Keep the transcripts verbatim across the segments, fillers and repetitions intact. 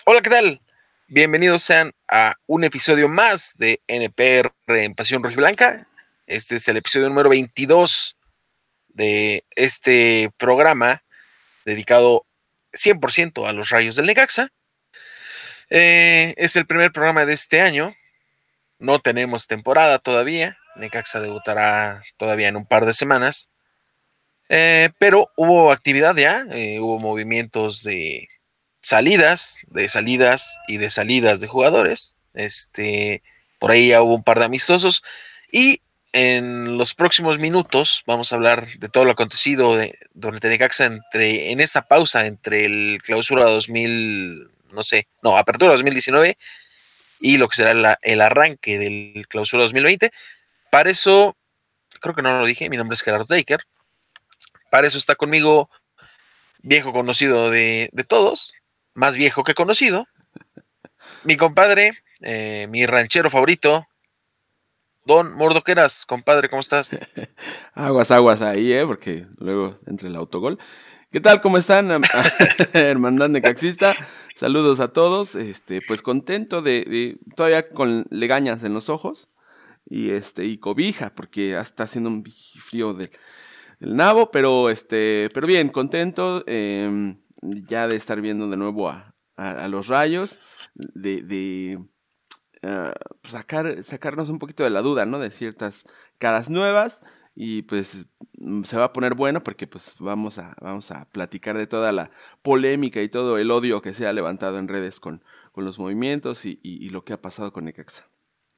Hola, ¿qué tal? Bienvenidos sean a un episodio más de N P R en Pasión Rojiblanca. Este es el episodio número veintidós de este programa dedicado cien por ciento a los Rayos del Necaxa. Eh, es el primer programa de este año. No tenemos temporada todavía. Necaxa debutará todavía en un par de semanas. Eh, pero hubo actividad ya, eh, hubo movimientos de salidas, de salidas y de salidas de jugadores. Este, por ahí ya hubo un par de amistosos. Y en los próximos minutos vamos a hablar de todo lo acontecido de, durante Necaxa entre, en esta pausa entre el clausura dos mil, no sé, no, apertura dos mil diecinueve y lo que será la, el arranque del clausura dos mil veinte. Para eso, creo que no lo dije, mi nombre es Gerardo Taker. Para eso está conmigo, viejo conocido de, de todos, más viejo que conocido, mi compadre, eh, mi ranchero favorito, Don Mordoqueras. Compadre, ¿cómo estás? Aguas, aguas ahí, ¿eh? Porque luego entra el autogol. ¿Qué tal? ¿Cómo están? Hermandad Necaxista. Saludos a todos. Este, pues contento de, de todavía con legañas en los ojos y este y cobija porque está haciendo un frío del, del nabo, pero este, pero bien, contento eh, ya de estar viendo de nuevo a, a, a los Rayos, de, de uh, sacar sacarnos un poquito de la duda, ¿no? De ciertas caras nuevas. Y pues se va a poner bueno porque pues vamos a, vamos a platicar de toda la polémica y todo el odio que se ha levantado en redes con, con los movimientos y, y, y lo que ha pasado con Necaxa.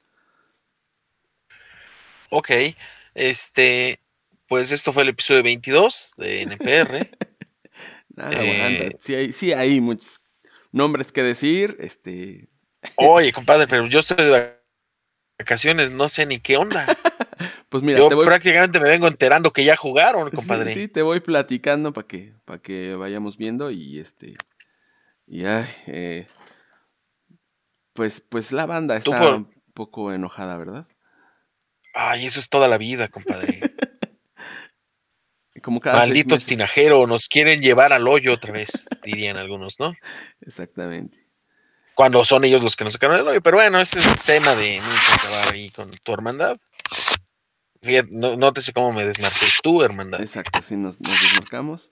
Ok, este, pues esto fue el episodio veintidós de N P R. Ah, aguanta, eh, sí hay, sí hay muchos nombres que decir, este... Oye, compadre, pero yo estoy de vacaciones, no sé ni qué onda. Pues mira, te Yo voy... prácticamente me vengo enterando que ya jugaron, Sí, sí, compadre. te voy platicando para que, para que vayamos viendo y este... Y ay, eh, pues, pues la banda Tú está por... un poco enojada, ¿verdad? Ay, eso es toda la vida, compadre. Como cada seis Malditos meses. tinajeros, nos quieren llevar al hoyo otra vez, dirían algunos, ¿no? Exactamente. Cuando son ellos los que nos sacaron el hoyo. Pero bueno, ese es el tema de nunca acabar ahí con tu hermandad. Fíjate, no, nótese cómo me desmarqué. Tu hermandad. Exacto, sí, nos, nos desmarcamos.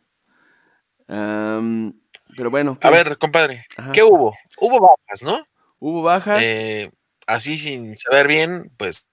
Am, pero bueno, A ¿qué? ver, compadre, ¿qué Ajá. hubo? Hubo bajas, ¿no? Hubo bajas. Eh, así sin saber bien, pues,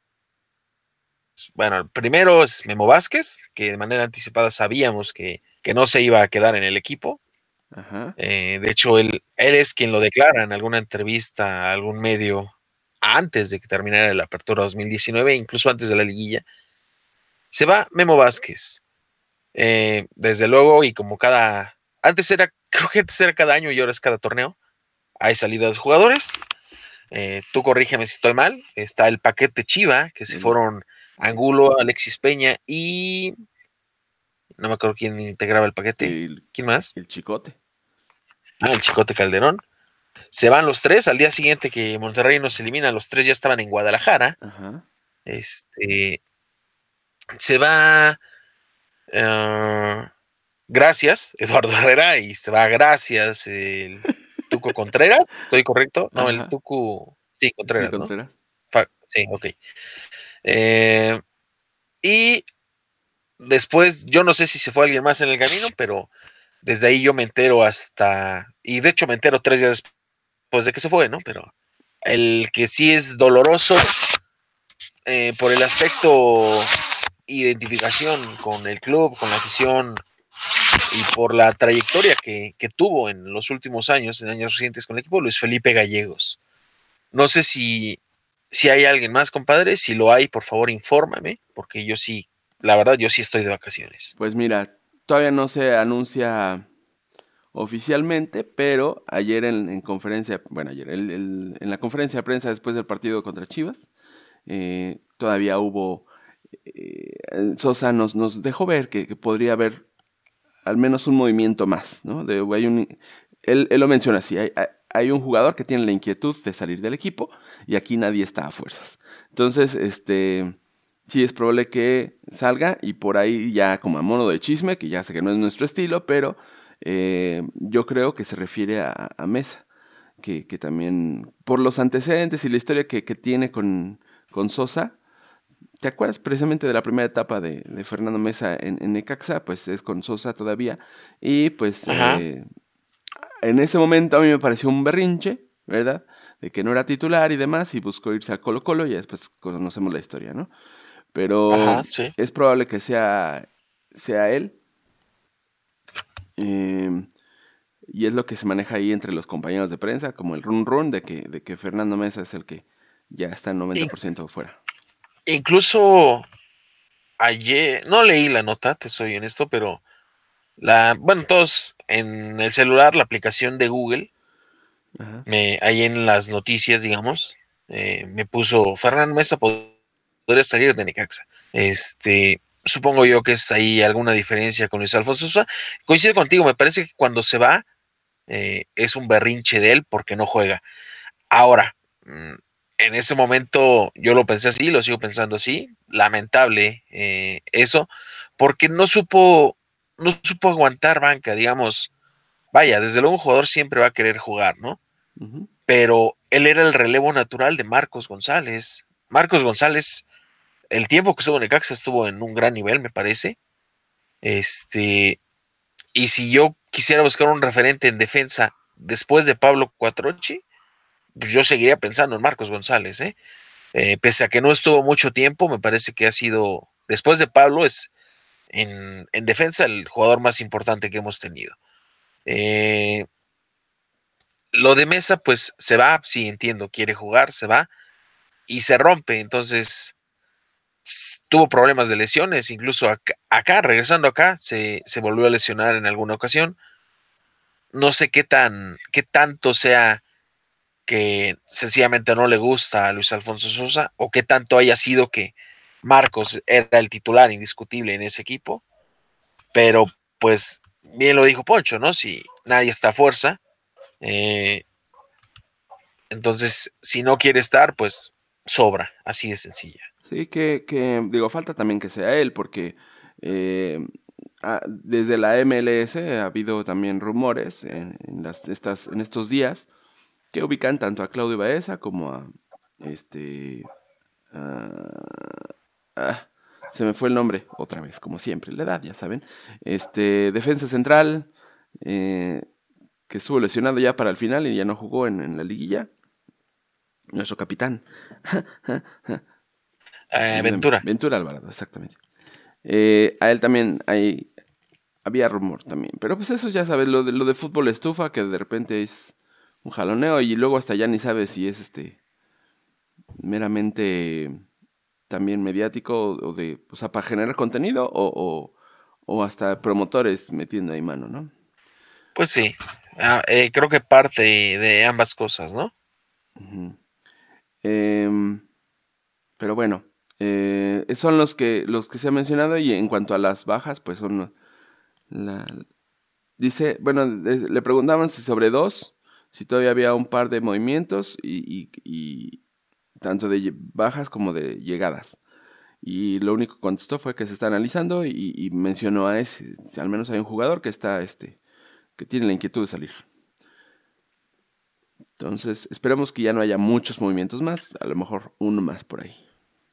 bueno, el primero es Memo Vázquez, que de manera anticipada sabíamos que, que no se iba a quedar en el equipo. Ajá. Eh, de hecho, él, él es quien lo declara en alguna entrevista a algún medio antes de que terminara la apertura dos mil diecinueve, incluso antes de la liguilla. Se va Memo Vázquez. Eh, desde luego, y como cada. Antes era, creo que antes era cada año y ahora es cada torneo. Hay salidas de jugadores. Eh, tú corrígeme si estoy mal. Está el paquete Chiva, que se El, fueron Angulo, Alexis Peña y. No me acuerdo quién integraba el paquete. el, ¿Quién más? el chicote. Ah, el Chicote Calderón. Se van los tres. Al día siguiente que Monterrey nos elimina, los tres ya estaban en Guadalajara. Ajá. Este. Se va. Uh, gracias, Eduardo Herrera, y se va gracias el Tuco Contreras, ¿estoy correcto? No, el Ajá. Tuco, sí, Sí, Contreras, ¿no? Contreras. Fa- sí, ok. Eh, y después, yo no sé si se fue alguien más en el camino, pero desde ahí yo me entero hasta, y de hecho me entero tres días después de que se fue, ¿no? Pero el que sí es doloroso eh, por el aspecto identificación con el club, con la afición, y por la trayectoria que, que tuvo en los últimos años, en años recientes con el equipo, Luis Felipe Gallegos. No sé si, si hay alguien más, compadre. Si lo hay, por favor, infórmame, porque yo sí, la verdad, yo sí estoy de vacaciones. Pues mira, todavía no se anuncia oficialmente, pero ayer en, en conferencia, bueno, ayer, el, el, en la conferencia de prensa después del partido contra Chivas, eh, todavía hubo, eh, Sosa nos, nos dejó ver que, que podría haber al menos un movimiento más, ¿no? De, hay un, él, él lo menciona así, hay, hay un jugador que tiene la inquietud de salir del equipo y aquí nadie está a fuerzas. Entonces, este, sí es probable que salga y por ahí ya como a modo de chisme, que ya sé que no es nuestro estilo, pero eh, yo creo que se refiere a, a Mesa, que, que también, por los antecedentes y la historia que, que tiene con, con Sosa, ¿te acuerdas precisamente de la primera etapa de, de Fernando Mesa en, en Necaxa? Pues es con Sosa todavía, y pues Ajá, eh, en ese momento a mí me pareció un berrinche, ¿verdad? De que no era titular y demás, y buscó irse a Colo Colo, y ya después conocemos la historia, ¿no? Pero ajá, sí. es probable que sea, sea él, eh, y es lo que se maneja ahí entre los compañeros de prensa, como el run run de que, de que Fernando Mesa es el que ya está el noventa In- por ciento fuera. incluso ayer, no leí la nota, te soy honesto, pero la, bueno, todos en el celular, la aplicación de Google, Ajá. me, ahí en las noticias, digamos, eh, me puso Fernando Mesa podría salir de Necaxa. Este, supongo yo que es ahí alguna diferencia con Luis Alfonso Sosa. Coincido contigo, me parece que cuando se va eh, es un berrinche de él porque no juega. Ahora, mm, en ese momento yo lo pensé así, lo sigo pensando así. Lamentable eh, eso, porque no supo, no supo aguantar banca, digamos. Vaya, desde luego un jugador siempre va a querer jugar, ¿no? Ujú. Pero él era el relevo natural de Marcos González. Marcos González, el tiempo que estuvo en Necaxa estuvo en un gran nivel, me parece. Este, y si yo quisiera buscar un referente en defensa después de Pablo Cuatrochi, pues yo seguiría pensando en Marcos González, ¿eh? Eh, pese a que no estuvo mucho tiempo, me parece que ha sido, después de Pablo, es en, en defensa el jugador más importante que hemos tenido. Eh, lo de Mesa, pues se va, sí entiendo, quiere jugar, se va y se rompe, entonces tuvo problemas de lesiones, incluso acá, acá regresando acá, se, se, volvió a lesionar en alguna ocasión. No sé qué tan, qué tanto sea que sencillamente no le gusta a Luis Alfonso Sosa o qué tanto haya sido que Marcos era el titular indiscutible en ese equipo, pero pues bien lo dijo Poncho, ¿no? Si nadie está a fuerza, eh, entonces si no quiere estar, pues sobra, así de sencilla. Sí, que, que, digo, falta también que sea él, porque eh, ah, desde la M L S ha habido también rumores en, en las, estas, en estos días que ubican tanto a Claudio Baeza como a este ah, ah, se me fue el nombre otra vez, como siempre, la edad, ya saben. Este defensa central eh, que estuvo lesionado ya para el final y ya no jugó en, en la liguilla. Nuestro capitán. Eh, Ayúdenme. Ventura. Ventura Alvarado, exactamente. Eh, a él también hay, había rumor también. Pero pues eso ya sabes, lo de, lo de fútbol estufa, que de repente es un jaloneo y luego hasta ya ni sabes si es este meramente también mediático o de, o sea, para generar contenido o, o, o hasta promotores metiendo ahí mano, ¿no? Pues sí, ah, eh, creo que parte de ambas cosas, ¿no? Ujú. Em, pero bueno, eh, son los que, los que se ha mencionado y en cuanto a las bajas, pues son la, dice, bueno, le le preguntaban si sobre dos, si todavía había un par de movimientos y, y- y tanto de lle- bajas como de llegadas. Y lo único que contestó fue que se está analizando y, y mencionó a ese, si al menos hay un jugador que está, este, que tiene la inquietud de salir. Entonces, esperemos que ya no haya muchos movimientos más, a lo mejor uno más por ahí.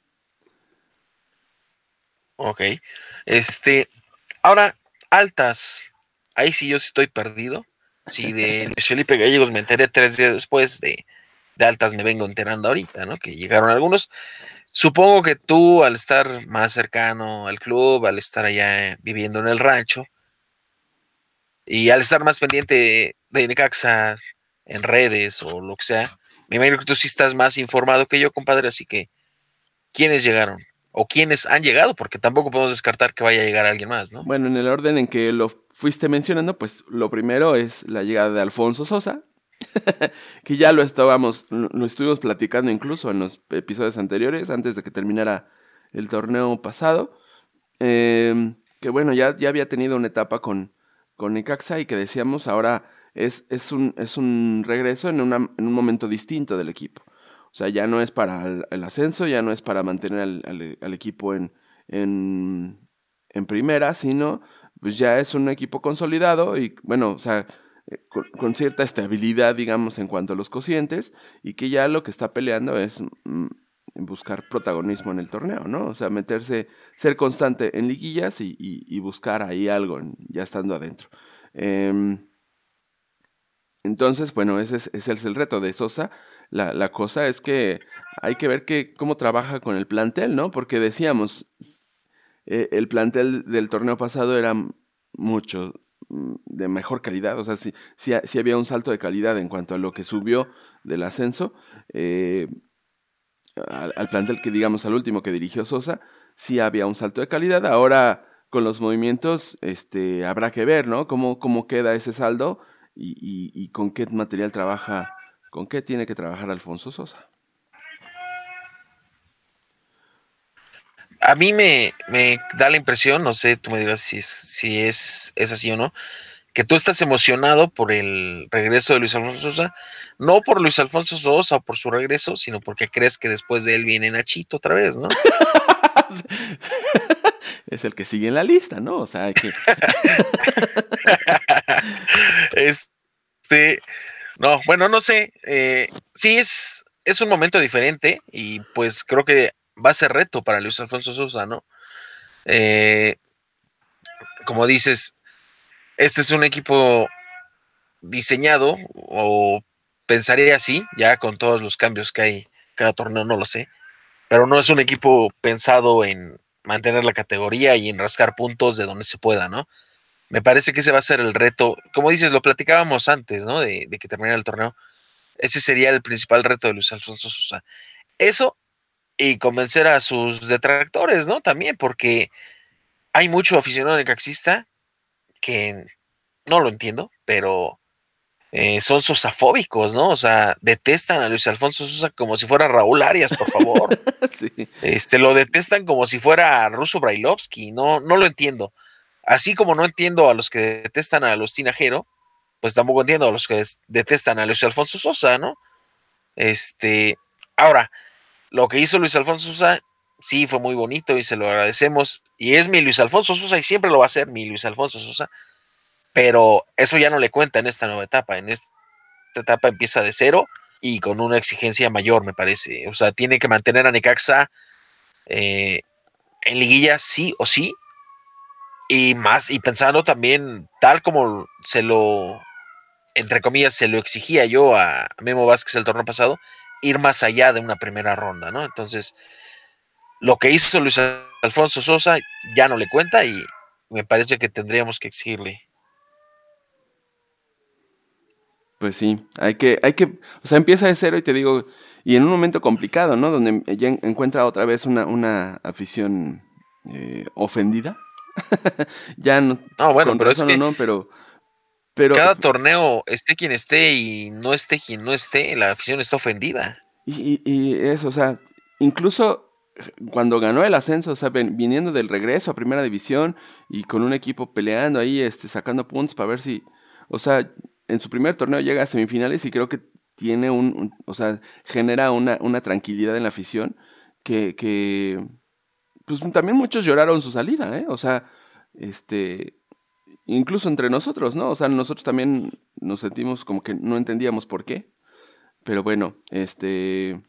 Ok. Este, ahora, altas. Ahí sí yo sí estoy perdido. Sí, de Luis Felipe Gallegos me enteré tres días después, de, de altas me vengo enterando ahorita, ¿no? Que llegaron algunos. Supongo que tú, al estar más cercano al club, al estar allá viviendo en el rancho, y al estar más pendiente de, de Necaxa en redes o lo que sea, me imagino que tú sí estás más informado que yo, compadre, así que, ¿quiénes llegaron? O quiénes han llegado, porque tampoco podemos descartar que vaya a llegar alguien más, ¿no? Bueno, en el orden en que lo fuiste mencionando, pues lo primero es la llegada de Alfonso Sosa, que ya lo estábamos, lo lo estuvimos platicando incluso en los episodios anteriores, antes de que terminara el torneo pasado. Em, que bueno, ya, ya había tenido una etapa con, con Necaxa y que decíamos ahora es, es, un, es un regreso en, una, en un momento distinto del equipo. O sea, ya no es para el, el ascenso, ya no es para mantener al, al- al equipo en, en, en primera, sino pues ya es un equipo consolidado y bueno, o sea, eh, con, con cierta estabilidad, digamos, en cuanto a los cocientes, y que ya lo que está peleando es mm, buscar protagonismo en el torneo, ¿no? O sea, meterse, ser constante en liguillas y, y, y buscar ahí algo en, ya estando adentro. Eh, entonces, bueno, ese es, ese es el reto de Sosa. La, la cosa es que hay que ver que, cómo trabaja con el plantel, ¿no? Porque decíamos, eh, el plantel del torneo pasado era mucho mm, de mejor calidad, o sea, sí, sí, sí había un salto de calidad en cuanto a lo que subió del ascenso, eh, al, al, plantel que digamos al último que dirigió Sosa, sí había un salto de calidad. Ahora con los movimientos este, habrá que ver, ¿no? Cómo, cómo queda ese saldo y, y, y con qué material trabaja, con qué tiene que trabajar Alfonso Sosa. A mí me, me da la impresión, no sé, tú me dirás si es, si es, es así o no, que tú estás emocionado por el regreso de Luis Alfonso Sosa, no por Luis Alfonso Sosa o por su regreso, sino porque crees que después de él viene Nachito otra vez, ¿no? Es el que sigue en la lista, ¿no? O sea, hay que... este, no, bueno, no sé, eh, sí es, es un momento diferente y pues creo que va a ser reto para Luis Alfonso Sosa, ¿no? Eh, como dices, este es un equipo diseñado, o pensaría así, ya con todos los cambios que hay cada torneo, no lo sé, pero no es un equipo pensado en mantener la categoría y en rascar puntos de donde se pueda, ¿no? Me parece que ese va a ser el reto, como dices, lo platicábamos antes, ¿no? De, de que terminara el torneo, ese sería el principal reto de Luis Alfonso Sosa. Eso y convencer a sus detractores, ¿no? También, porque hay mucho aficionado necaxista que no lo entiendo, pero eh, son sosafóbicos, ¿no? O sea, detestan a Luis Alfonso Sosa como si fuera Raúl Arias, por favor. Sí. Este, lo detestan como si fuera Russo Brailovsky, no, no lo entiendo. Así como no entiendo a los que detestan a los Tinajero, pues tampoco entiendo a los que detestan a Luis Alfonso Sosa, ¿no? Este, ahora, lo que hizo Luis Alfonso Sosa, sí, fue muy bonito y se lo agradecemos. Y es mi Luis Alfonso Sosa y siempre lo va a ser mi Luis Alfonso Sosa, pero eso ya no le cuenta en esta nueva etapa. En esta etapa empieza de cero y con una exigencia mayor, me parece. O sea, tiene que mantener a Necaxa eh, en liguilla sí o sí, y más, y pensando también, tal como se lo, entre comillas, se lo exigía yo a Memo Vázquez el torneo pasado, ir más allá de una primera ronda, ¿no? Entonces, lo que hizo Luis Alfonso Sosa ya no le cuenta y me parece que tendríamos que exigirle. Pues sí, hay que, hay que, o sea, empieza de cero y te digo, y en un momento complicado, ¿no? Donde ya encuentra otra vez una, una afición eh, ofendida. Ya no, No, bueno, con pero es razón o que no, pero, pero, cada torneo, esté quien esté y no esté quien no esté, la afición está ofendida. y, y, y eso, o sea, incluso cuando ganó el ascenso, o sea, ven, viniendo del regreso a Primera División y con un equipo peleando ahí, este, sacando puntos para ver si, o sea, en su primer torneo llega a semifinales y creo que tiene un, un o sea, genera una, una tranquilidad en la afición que, que, pues también muchos lloraron su salida, ¿eh? O sea, este, incluso entre nosotros, ¿no? O sea, nosotros también nos sentimos como que no entendíamos por qué, pero bueno, este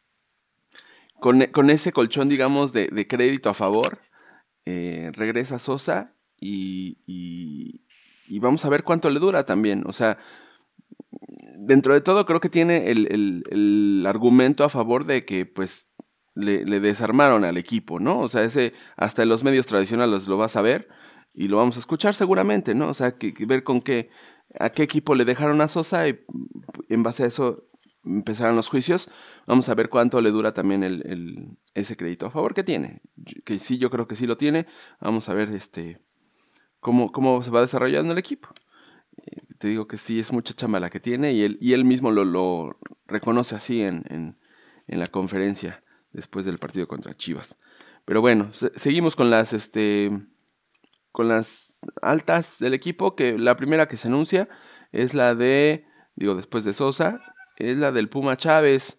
con, con ese colchón, digamos, de, de crédito a favor, eh, regresa Sosa y, y, y, vamos a ver cuánto le dura también. O sea, dentro de todo creo que tiene el, el, el argumento a favor de que pues le, le, desarmaron al equipo, ¿no? O sea, ese hasta en los medios tradicionales lo vas a ver y lo vamos a escuchar seguramente, ¿no? O sea, que, que ver con qué, a qué equipo le dejaron a Sosa y en base a eso empezaron los juicios. Vamos a ver cuánto le dura también el, el, ese crédito a favor que tiene. Que sí, yo creo que sí lo tiene. Vamos a ver este cómo, cómo se va desarrollando el equipo. Eh, te digo que sí, es mucha chamba la que tiene y él, y él mismo lo, lo reconoce así en, en, en, la conferencia después del partido contra Chivas. Pero bueno, se, seguimos con las, este, con las altas del equipo, que la primera que se anuncia es la de, digo, después de Sosa, es la del Puma Chávez,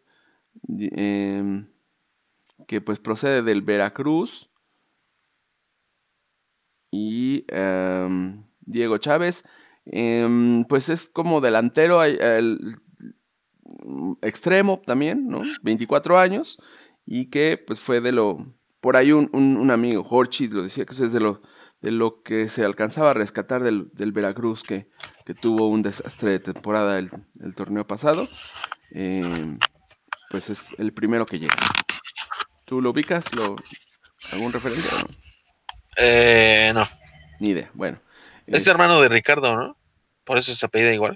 eh, que pues procede del Veracruz, y eh, Diego Chávez, Eh, pues es como delantero, hay- el, extremo también, ¿no? veinticuatro años, y que pues fue de lo, por ahí un, un, un amigo, Jorchi, lo decía, que eso es de lo, de lo que se alcanzaba a rescatar del, del Veracruz, que, que tuvo un desastre de temporada el, el torneo pasado. Eh, pues es el primero que llega. ¿Tú lo ubicas? ¿Lo, ¿Algún referente o no? Eh, no. Ni idea. Bueno. Es Es... hermano de Ricardo, ¿no? Por eso se apellida igual.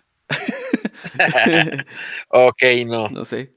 Ok, no. no sé.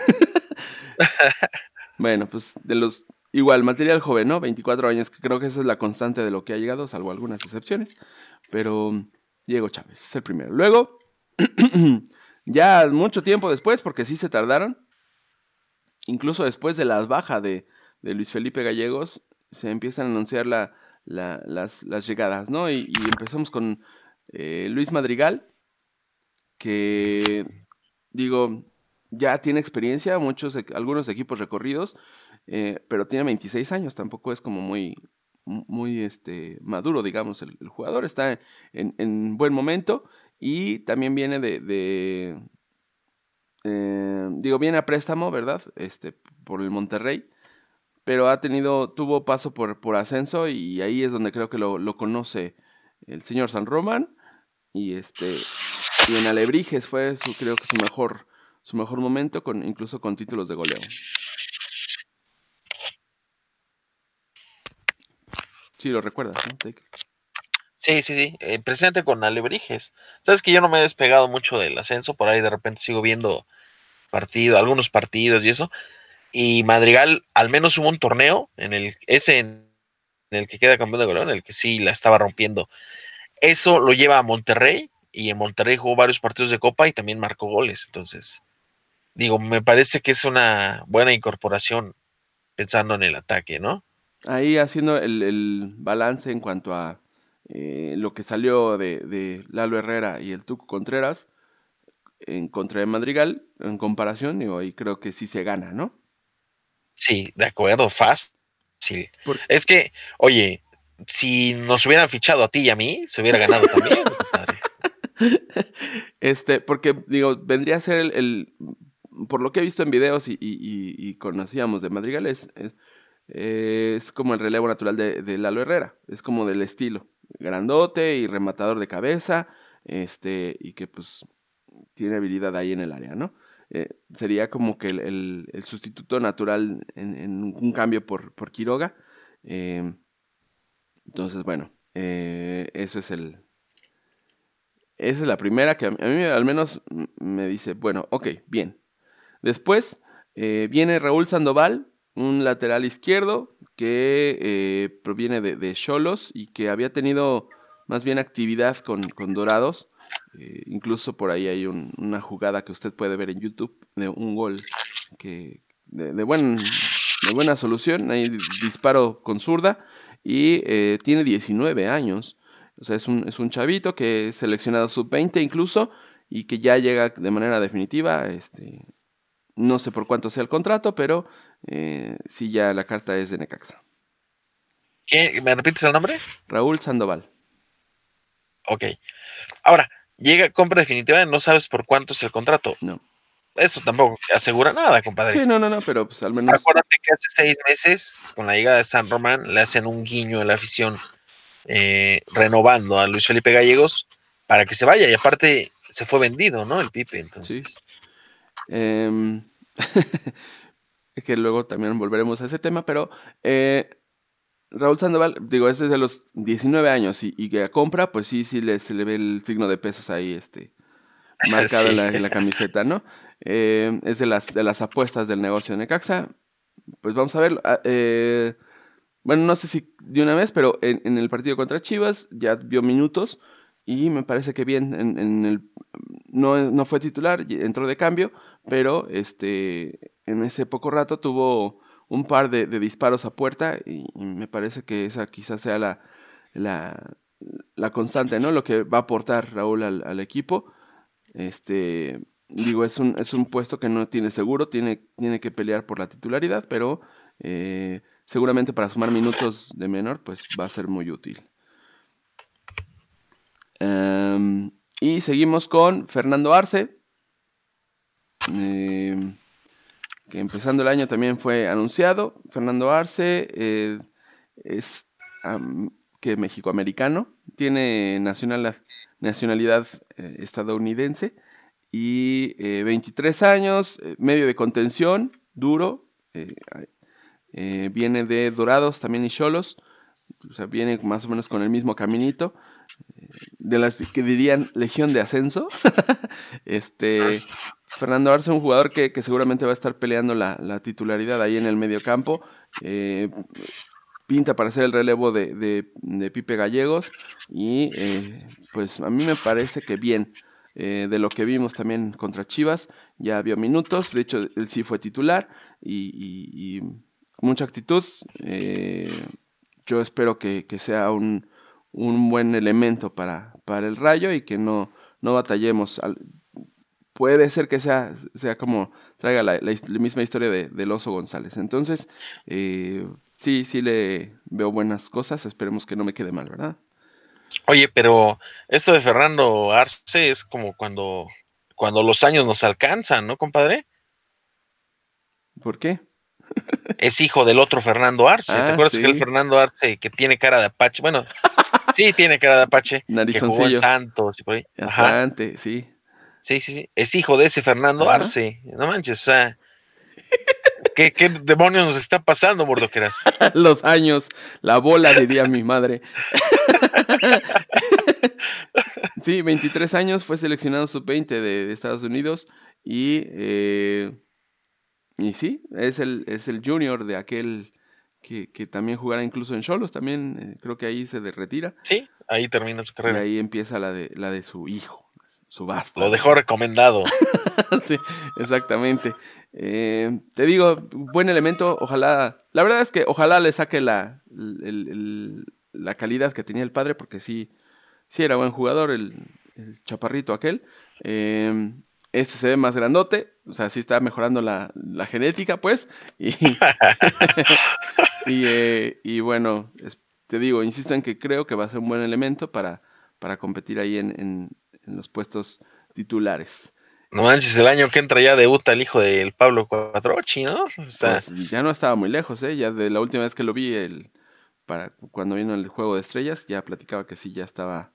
Bueno, pues de los... Igual, material joven, ¿no? veinticuatro años, que creo que eso es la constante de lo que ha llegado, salvo algunas excepciones. Pero Diego Chávez es el primero. Luego, ya mucho tiempo después, porque sí se tardaron, incluso después de las bajas de, de Luis Felipe Gallegos, se empiezan a anunciar la, la, las, las llegadas, ¿no? Y, y empezamos con eh, Luis Madrigal, que, digo, ya tiene experiencia, muchos, algunos equipos recorridos, eh, pero tiene veintiséis años, tampoco es como muy, muy este, maduro, digamos, el, el jugador está en, en, buen momento y también viene de, de eh, digo, viene a préstamo, ¿verdad? Este, por el Monterrey, pero ha tenido, tuvo paso por, por ascenso y ahí es donde creo que lo, lo conoce el señor San Román y este y en Alebrijes fue su, creo que su mejor, su mejor momento, con, incluso con títulos de goleo. Sí, lo recuerdas, ¿no? Take. Sí, sí, sí. Eh, presente con Alebrijes. Sabes que yo no me he despegado mucho del ascenso, por ahí de repente sigo viendo partido, algunos partidos y eso. Y Madrigal, al menos hubo un torneo en el ese en, en el que queda campeón de goleo, en el que sí la estaba rompiendo. Eso lo lleva a Monterrey y en Monterrey jugó varios partidos de Copa y también marcó goles. Entonces, digo, me parece que es una buena incorporación pensando en el ataque, ¿no? Ahí haciendo el, el balance en cuanto a eh, lo que salió de, de Lalo Herrera y el Tuco Contreras en contra de Madrigal, en comparación, digo, ahí creo que sí se gana, ¿no? Sí, de acuerdo, fácil. Por... Es que, oye, si nos hubieran fichado a ti y a mí, se hubiera ganado también, compadre. este, porque, digo, vendría a ser el, el por lo que he visto en videos y, y, y, y conocíamos de Madrigal, es, es, es, como el relevo natural de, de Lalo Herrera, es como del estilo, grandote y rematador de cabeza, este, y que pues tiene habilidad ahí en el área, ¿no? Eh, sería como que el, el, el sustituto natural en, en, un cambio por, por Quiroga. Eh, entonces, bueno, eh, eso es el... Esa es la primera que a mí, a mí al menos me dice, bueno, ok, bien. Después eh, viene Raúl Sandoval, un lateral izquierdo que eh, proviene de Xolos y que había tenido más bien actividad con, con Dorados. Eh, incluso por ahí hay un, una jugada que usted puede ver en YouTube de un gol que de, de, buen, de buena solución. Ahí disparo con zurda y eh, tiene diecinueve años. O sea, es un, es un chavito que es seleccionado sub veinte incluso y que ya llega de manera definitiva. Este, no sé por cuánto sea el contrato, pero eh, sí ya la carta es de Necaxa. ¿Qué? ¿Me repites el nombre? Raúl Sandoval. Ok. Ahora, llega compra definitiva y no sabes por cuánto es el contrato. No. Eso tampoco asegura nada, compadre. Sí, no, no, no, pero pues al menos... Acuérdate que hace seis meses, con la llegada de San Román, le hacen un guiño a la afición eh, renovando a Luis Felipe Gallegos para que se vaya. Y aparte se fue vendido, ¿no? El Pipe, Sí. entonces. Eh, es que luego también volveremos a ese tema, pero eh, Raúl Sandoval, digo, ese es de los diecinueve años y, y que a compra, pues sí, sí le, se le ve el signo de pesos ahí, este, marcado en, Sí. la, en la camiseta, ¿no? Eh, es de las, de las apuestas del negocio de Necaxa. Pues vamos a ver. Eh, bueno, no sé si de una vez, pero en, en el partido contra Chivas ya vio minutos y me parece que bien. En, en el, no, no fue titular, entró de cambio, pero este, en ese poco rato tuvo un par de, de disparos a puerta y, y me parece que esa quizás sea la, la, la constante, ¿no? Lo que va a aportar Raúl al, al equipo. Este, digo, es un, es un puesto que no tiene seguro, tiene, tiene que pelear por la titularidad, pero eh, seguramente para sumar minutos de menor, pues va a ser muy útil. Um, y seguimos con Fernando Arce, eh, que empezando el año también fue anunciado. Fernando Arce eh, es um, que mexicoamericano, tiene nacional, nacionalidad eh, estadounidense y eh, veintitrés años, eh, medio de contención, duro, eh, eh, viene de Dorados también y Xolos, o sea, viene más o menos con el mismo caminito, eh, de las que dirían Legión de Ascenso. este Fernando Arce, un jugador que, que seguramente va a estar peleando la, la titularidad ahí en el medio campo. Eh, pinta para ser el relevo de, de, de Pipe Gallegos y eh, pues a mí me parece que bien. Eh, de lo que vimos también contra Chivas, ya vio minutos, de hecho él sí fue titular y, y, y mucha actitud. Eh, yo espero que, que sea un, un buen elemento para, para el Rayo y que no, no batallemos. Al, puede ser que sea, sea como traiga la, la, la misma historia de, del Oso González. Entonces, eh, sí, sí le veo buenas cosas. Esperemos que no me quede mal, ¿verdad? Oye, pero esto de Fernando Arce es como cuando, cuando los años nos alcanzan, ¿no, compadre? ¿Por qué? Es hijo del otro Fernando Arce. ¿Te Ah, acuerdas que el sí. Fernando Arce que tiene cara de Apache? Bueno, sí, tiene cara de Apache, que jugó en Narizoncillo. Santos y por ahí. Ajá. Bastante, sí. Sí, sí, sí. Es hijo de ese Fernando Ajá. Arce. No manches, o sea, ¿qué, qué demonios nos está pasando, Mordoqueras? Los años, la bola, diría mi madre. Sí, veintitrés años, fue seleccionado sub veinte de, de Estados Unidos y, eh, y sí, es el, es el junior de aquel que, que también jugará incluso en Xolos, también eh, creo que ahí se de- retira Sí, ahí termina su y carrera. ahí empieza la de, la de su hijo, su Lo vástago. dejó recomendado. Sí, exactamente. Eh, te digo, buen elemento, ojalá, la verdad es que ojalá le saque la, el- el- la calidad que tenía el padre, porque sí, sí era buen jugador, el, el chaparrito aquel. Eh, este se ve más grandote, o sea, sí está mejorando la, la genética, pues. Y, y, eh, y bueno, es- te digo, insisto en que creo que va a ser un buen elemento para, para competir ahí en, en, en los puestos titulares. No manches, el año que entra ya debuta el hijo del Pablo Cuatrochi, ¿no? O sea, Pues ya no estaba muy lejos, ¿eh? Ya de la última vez que lo vi, el, para cuando vino el Juego de Estrellas, ya platicaba que sí, ya estaba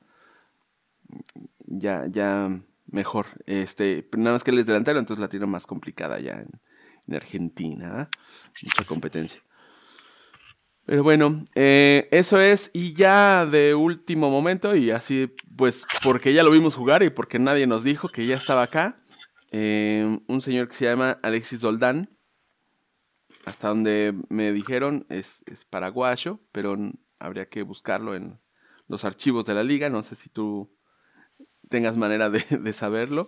ya, ya mejor. Este, pero nada más que él es delantero, entonces la tiene más complicada ya en, en Argentina, ¿eh? Mucha competencia. Pero bueno, eh, eso es, y ya de último momento, y así, pues, porque ya lo vimos jugar y porque nadie nos dijo que ya estaba acá, eh, un señor que se llama Alexis Doldán, hasta donde me dijeron es, es paraguayo, pero n- habría que buscarlo en los archivos de la liga, no sé si tú tengas manera de, de saberlo.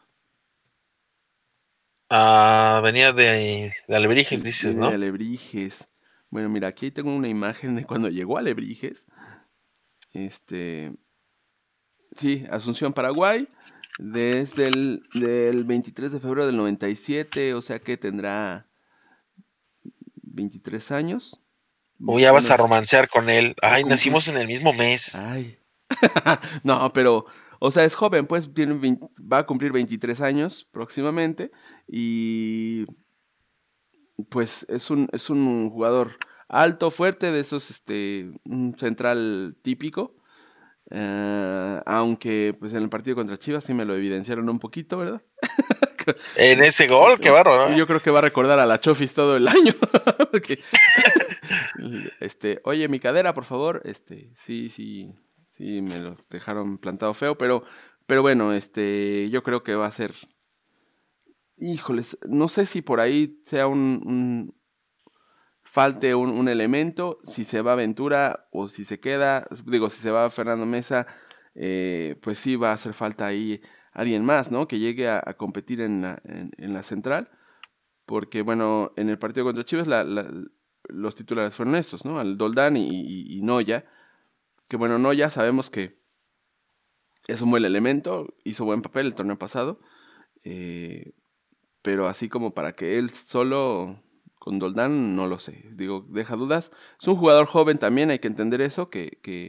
ah, venía de, de Alebrijes, dices, Viene de ¿no? Alebrijes. Bueno, mira, aquí tengo una imagen de cuando llegó a Alebrijes. Este, sí, Asunción, Paraguay, desde el del veintitrés de febrero del noventa y siete, o sea que tendrá veintitrés años. O ya vas Bueno, a romancear con él. va a Ay, cumplir. nacimos en el mismo mes. Ay. No, pero, o sea, es joven, pues tiene veinte va a cumplir veintitrés años próximamente y pues es un, es un jugador alto, fuerte, de esos, este, un central típico. Eh, aunque pues en el partido contra Chivas sí me lo evidenciaron un poquito, ¿verdad? En ese gol, qué bárbaro, ¿eh? Yo creo que va a recordar a la Chofis todo el año. Porque, este, oye, mi cadera, por favor. Este, sí, sí, sí, me lo dejaron plantado feo, pero, pero bueno, este, yo creo que va a ser. Híjoles, no sé si por ahí sea un, un- falte un, un elemento, si se va Ventura o si se queda, digo, si se va Fernando Mesa, eh, pues sí va a hacer falta ahí alguien más, ¿no? Que llegue a, a competir en la, en, en la central, porque bueno, en el partido contra Chivas la, la, los titulares fueron estos, ¿no? Al Doldán y, y, y Noya, que bueno, Noya sabemos que es un buen elemento, hizo buen papel el torneo pasado, eh, pero así como para que él solo con Doldán, no lo sé. Digo, deja dudas. Es un jugador joven también, hay que entender eso, que, que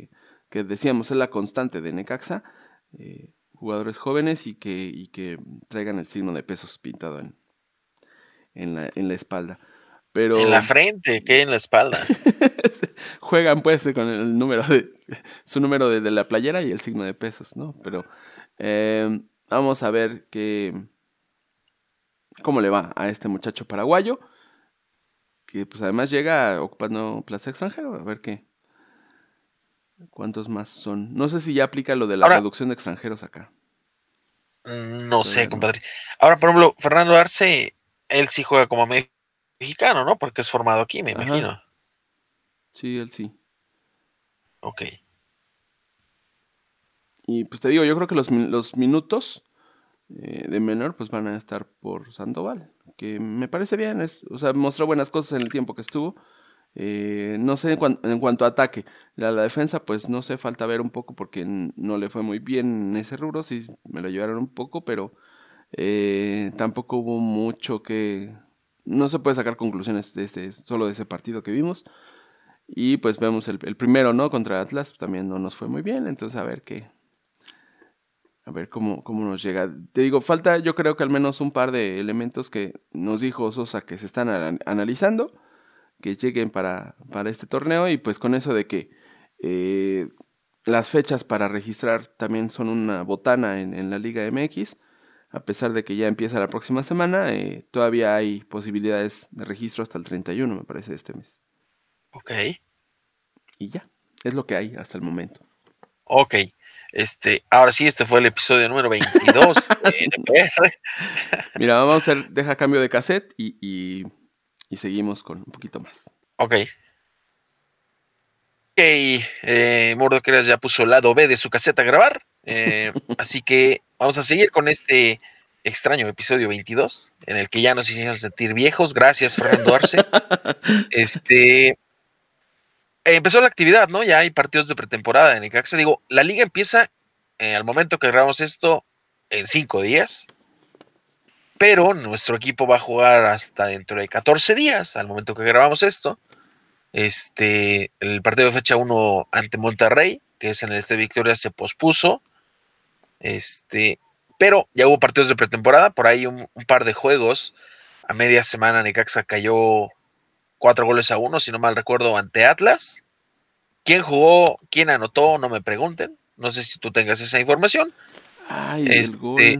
que decíamos es la constante de Necaxa, eh, jugadores jóvenes y que, y que traigan el signo de pesos pintado en, en, la, en la espalda. Pero en la frente, que en la espalda. juegan pues con el número de su número de, de la playera y el signo de pesos, ¿no? Pero eh, vamos a ver qué cómo le va a este muchacho paraguayo, que pues además llega ocupando plaza extranjero, a ver qué cuántos más son. No sé si ya aplica lo de la Ahora, reducción de extranjeros acá. no sé, Todavía no. compadre. Ahora, por ejemplo, Fernando Arce, él sí juega como me- mexicano, ¿no? Porque es formado aquí, me Ajá, imagino. sí, él sí. Ok. Y pues te digo, yo creo que los, min- los minutos eh, de menor pues van a estar por Sandoval, que me parece bien, es, o sea, mostró buenas cosas en el tiempo que estuvo. Eh, no sé en, cuan- en cuanto a ataque, la, la defensa pues no sé, falta ver un poco porque n- no le fue muy bien en ese rubro, sí me lo llevaron un poco, pero eh, tampoco hubo mucho que... No se puede sacar conclusiones de este, solo de ese partido que vimos. Y pues vemos el, el primero, ¿no? Contra Atlas, también no nos fue muy bien, entonces a ver qué, a ver cómo, cómo nos llega. Te digo, falta yo creo que al menos un par de elementos que nos dijo Sosa que se están ana- analizando, que lleguen para, para este torneo y pues con eso de que eh, las fechas para registrar también son una botana en, en la Liga M X, a pesar de que ya empieza la próxima semana, eh, todavía hay posibilidades de registro hasta el treinta y uno, me parece, de este mes. Ok. Y ya, es lo que hay hasta el momento. Ok. Este, ahora sí, este fue el episodio número veintidós de N P R. Mira, vamos a hacer, deja cambio de cassette y, y, y seguimos con un poquito más. Ok. Ok, eh, Mordoqueras ya puso el lado B de su caseta a grabar. eh, así que vamos a seguir con este extraño episodio veintidós, en el que ya nos hicieron sentir viejos. Gracias, Fernando Arce. Este, eh, empezó la actividad, ¿no? Ya hay partidos de pretemporada en Necaxa. Digo, la liga empieza eh, al momento que grabamos esto en cinco días, pero nuestro equipo va a jugar hasta dentro de catorce días, al momento que grabamos esto. Este, el partido de fecha uno ante Monterrey, que es en el Estadio Victoria, se pospuso. Este, pero ya hubo partidos de pretemporada, por ahí un, un par de juegos. A media semana Necaxa cayó cuatro goles a uno, si no mal recuerdo, ante Atlas. ¿Quién jugó? ¿Quién anotó? No me pregunten. No sé si tú tengas esa información. Ay, el Este, gol.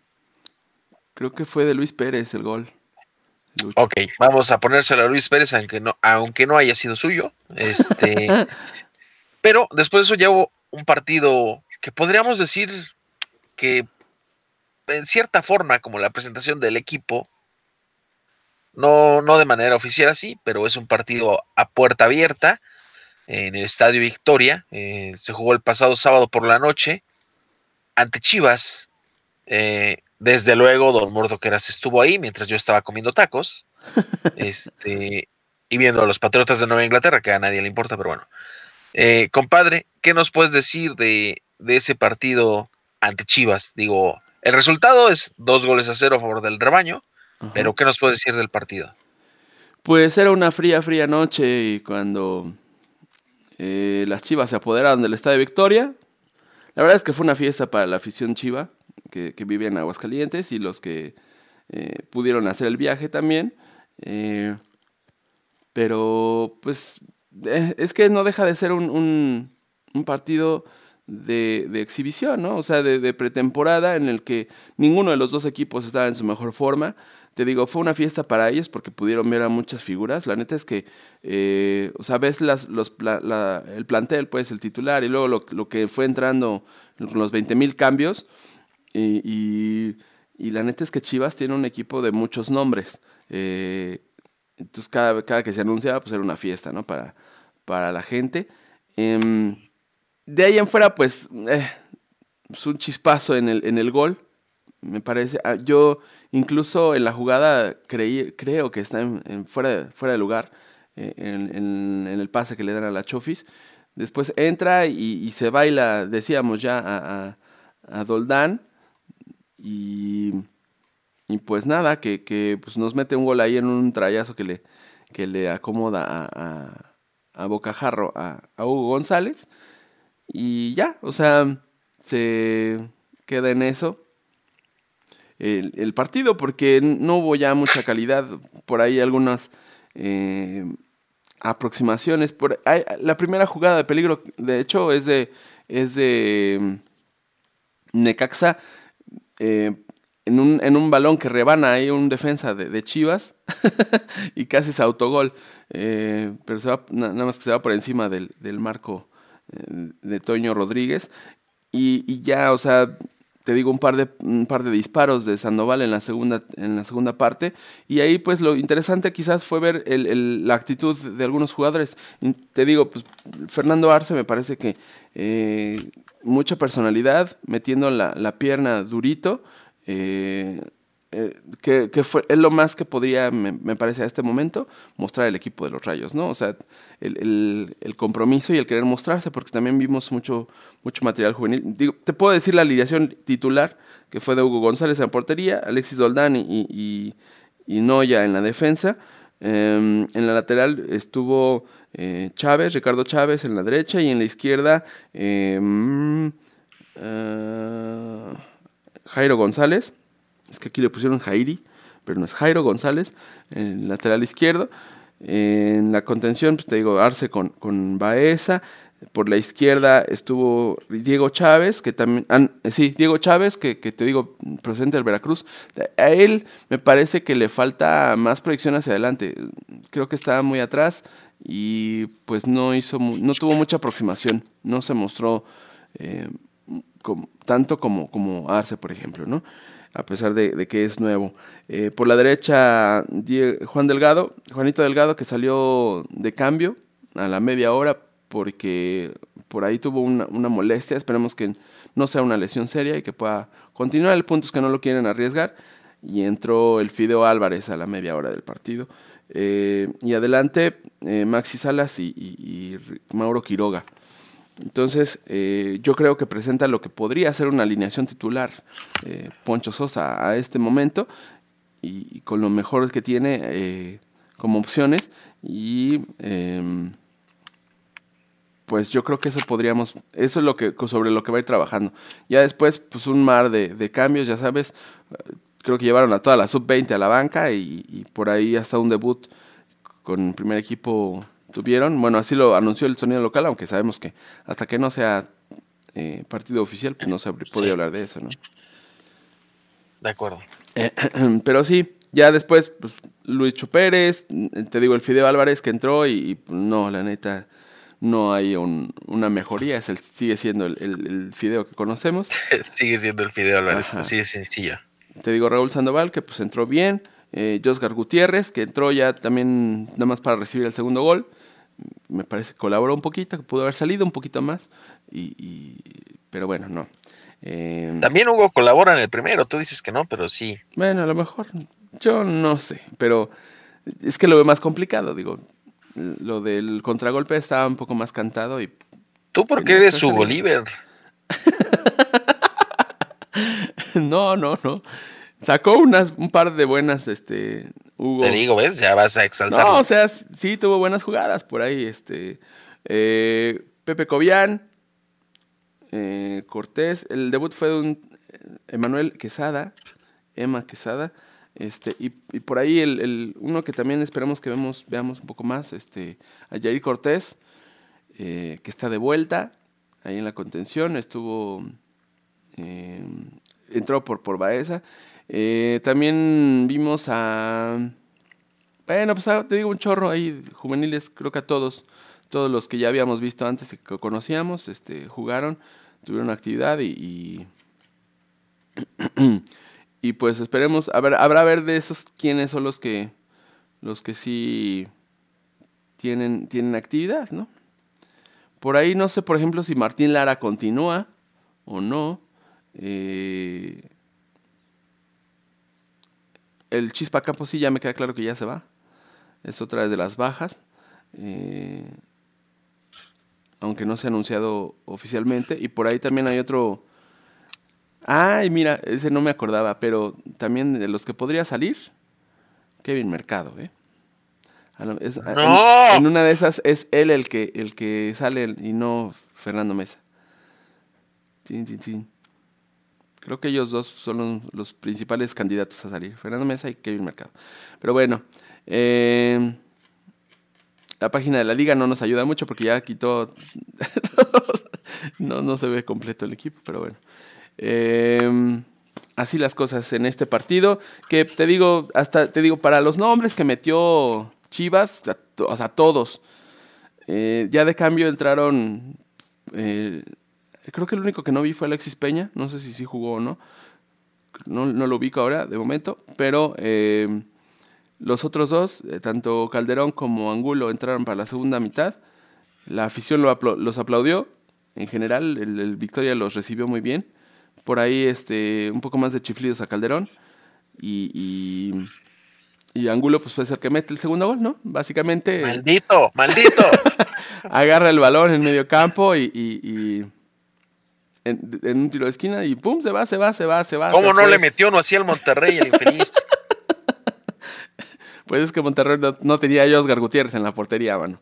Creo que fue de Luis Pérez el gol, Lucho. ok, vamos a ponérselo a Luis Pérez, aunque no, aunque no haya sido suyo. Este, pero después de eso ya hubo un partido que podríamos decir que en cierta forma, como la presentación del equipo, no, no de manera oficial así, pero es un partido a puerta abierta en el Estadio Victoria. Eh, se jugó el pasado sábado por la noche ante Chivas. Eh, desde luego, Don Mordoqueras estuvo ahí mientras yo estaba comiendo tacos, este, y viendo a los Patriotas de Nueva Inglaterra, que a nadie le importa, pero bueno. Eh, compadre, ¿qué nos puedes decir de, de ese partido ante Chivas? Digo, el resultado es dos goles a cero a favor del rebaño, Ajá. pero ¿qué nos puedes decir del partido? Pues era una fría, fría noche y cuando eh, las Chivas se apoderaron del Estadio Victoria, la verdad es que fue una fiesta para la afición chiva que, que vive en Aguascalientes y los que eh, pudieron hacer el viaje también. Eh, pero pues eh, es que no deja de ser un, un, un partido de, de exhibición, ¿no? O sea, de, de pretemporada en el que ninguno de los dos equipos estaba en su mejor forma. Te digo, fue una fiesta para ellos porque pudieron ver a muchas figuras. La neta es que, eh, o sea, ves las, los, pla- la- el plantel, pues, el titular y luego lo, lo que fue entrando con los veinte mil cambios. Y, y, y la neta es que Chivas tiene un equipo de muchos nombres. Eh, entonces, cada, cada que se anunciaba, pues era una fiesta, ¿no? Para, para la gente. Em, de ahí en fuera, pues, eh, es un chispazo en el, en el gol, me parece. Ah, yo incluso en la jugada creí, creo que está en, en fuera, de- fuera de lugar, eh, en, en- en el pase que le dan a la Chofis. Después entra y, y se baila, decíamos ya, a, a, a Doldán. Y, y pues nada, que, que pues nos mete un gol ahí en un trayazo que le, que le acomoda a, a, a bocajarro a, a Hugo González. Y ya, o sea, se queda en eso el, el partido, porque no hubo ya mucha calidad. Por ahí algunas eh, aproximaciones. Por, hay, la primera jugada de peligro, de hecho, es de, es de mm, Necaxa. eh, en un, en un balón que rebana ahí un defensa de, de Chivas y casi es autogol, eh, pero se va, na- nada más que se va por encima del, del marco eh, de Toño Rodríguez y, y ya, o sea, te digo un par de un par de disparos de Sandoval en la segunda en la segunda parte y ahí pues lo interesante quizás fue ver el, el- la actitud de algunos jugadores. Y te digo, pues Fernando Arce me parece que eh, mucha personalidad, metiendo la, la pierna durito, eh, eh, que, que fue, es lo más que podría, me, me parece, a este momento, mostrar el equipo de los Rayos, ¿no? O sea, el, el- el compromiso y el querer mostrarse, porque también vimos mucho, mucho material juvenil. Digo, te puedo decir la alineación titular, que fue de Hugo González en portería, Alexis Doldán y, y, y Noya en la defensa. Eh, en la lateral estuvo eh, Chávez, Ricardo Chávez en la derecha y en la izquierda eh, mm, eh, Jairo González. Es que aquí le pusieron Jairi, pero no es Jairo González, en el lateral izquierdo. En la contención, pues te digo, Arce con, con Baeza. Por la izquierda estuvo Diego Chávez, que también, ah, sí, Diego Chávez, que, que te digo, procedente del Veracruz. A él me parece que le falta más proyección hacia adelante. Creo que estaba muy atrás y pues no hizo, no tuvo mucha aproximación. No se mostró eh, como, tanto como, como Arce, por ejemplo, ¿no? A pesar de, de que es nuevo. Eh, por la derecha, Die- Juan Delgado, Juanito Delgado, que salió de cambio a la media hora porque por ahí tuvo una, una molestia. Esperemos que no sea una lesión seria y que pueda continuar. El punto es que no lo quieren arriesgar. Y entró el Fideo Álvarez a la media hora del partido. Eh, y adelante, eh, Maxi Salas y, y- y Mauro Quiroga. Entonces, eh, yo creo que presenta lo que podría ser una alineación titular eh, Poncho Sosa a este momento y, y con lo mejor que tiene eh, como opciones y eh, pues yo creo que eso podríamos, eso es lo que sobre lo que va a ir trabajando. Ya después, pues un mar de, de cambios, ya sabes, eh, creo que llevaron a toda la sub veinte a la banca y, y por ahí hasta un debut con el primer equipo tuvieron. Bueno, así lo anunció el sonido local, aunque sabemos que hasta que no sea eh, partido oficial, pues no se habr- podría Sí, hablar de eso, ¿no? de acuerdo. Eh, pero sí, ya después, pues Luis Pérez, te digo, el Fideo Álvarez que entró y, y, pues, no, la neta, no hay un- una mejoría, es el, sigue siendo el, el- el Fideo que conocemos. Sigue siendo el Fideo Álvarez, Ajá. así de sencillo. Te digo, Raúl Sandoval, que pues entró bien. Eh, Josgar Gutiérrez, que entró ya también nada más para recibir el segundo gol. Me parece que colaboró un poquito, que pudo haber salido un poquito más. Y, y- pero bueno, no. Eh, También Hugo colabora en el primero, tú dices que no, pero sí. bueno, a lo mejor, yo no sé, pero es que lo veo más complicado, digo. Lo del contragolpe estaba un poco más cantado y Tú porque tenías que eres haber Hugo salido. Oliver. No, no, no. Sacó unas, un par de buenas, este, Te Hugo. digo, ¿ves? Ya vas a No, exaltarlo. o sea, sí tuvo buenas jugadas por ahí, este. eh, Pepe Cobian, eh, Cortés, el debut fue de un eh, Emanuel Quesada, Emma Quesada, este, y, y por ahí el, el- uno que también esperamos que vemos, veamos un poco más, este, a Jair Cortés, eh, que está de vuelta, ahí en la contención, estuvo, eh, entró por, por Baeza. Eh, también vimos a, bueno, pues ah, te digo un chorro ahí, juveniles, creo que a todos, todos los que ya habíamos visto antes y que conocíamos, este, jugaron, tuvieron actividad y, y, y pues esperemos, habrá, habrá ver de esos quiénes son los que, los que sí tienen, tienen actividad, ¿no? Por ahí no sé, por ejemplo, si Martín Lara continúa o no. Eh, el Chispa Campos sí ya me queda claro que ya se va. Es otra de las bajas. Eh, aunque no se ha anunciado oficialmente. Y por ahí también hay otro. Ay, mira, ese no me acordaba, pero también de los que podría salir, Kevin Mercado, ¿eh? A es- a- en, ¡No! en una de esas es él el que, el que sale y no Fernando Mesa. Sí, sí, sí. Creo que ellos dos son los, los principales candidatos a salir. Fernando Mesa y Kevin Mercado. Pero bueno, eh, la página de la liga no nos ayuda mucho porque ya quitó... no, no se ve completo el equipo, pero bueno. Eh, así las cosas en este partido. Que te digo, hasta te digo, para los nombres que metió Chivas, o sea, todos. Eh, ya de cambio entraron... Eh, creo que el único que no vi fue Alexis Peña. No sé si sí jugó o no. No, no lo ubico ahora, de momento. Pero eh, los otros dos, eh, tanto Calderón como Angulo, entraron para la segunda mitad. La afición lo apl- los aplaudió. En general, el, el Victoria los recibió muy bien. Por ahí, este, un poco más de chiflidos a Calderón. Y, y, y Angulo, pues fue el que mete el segundo gol, ¿no? Básicamente, Maldito, maldito. agarra el balón en medio campo y, y, y en, en un tiro de esquina y pum, se va, se va, se va, se va, se ¿Cómo no le fue. metió no hacía el Monterrey, el infeliz? Pues es que Monterrey no, no tenía a Oscar Gutiérrez en la portería, mano.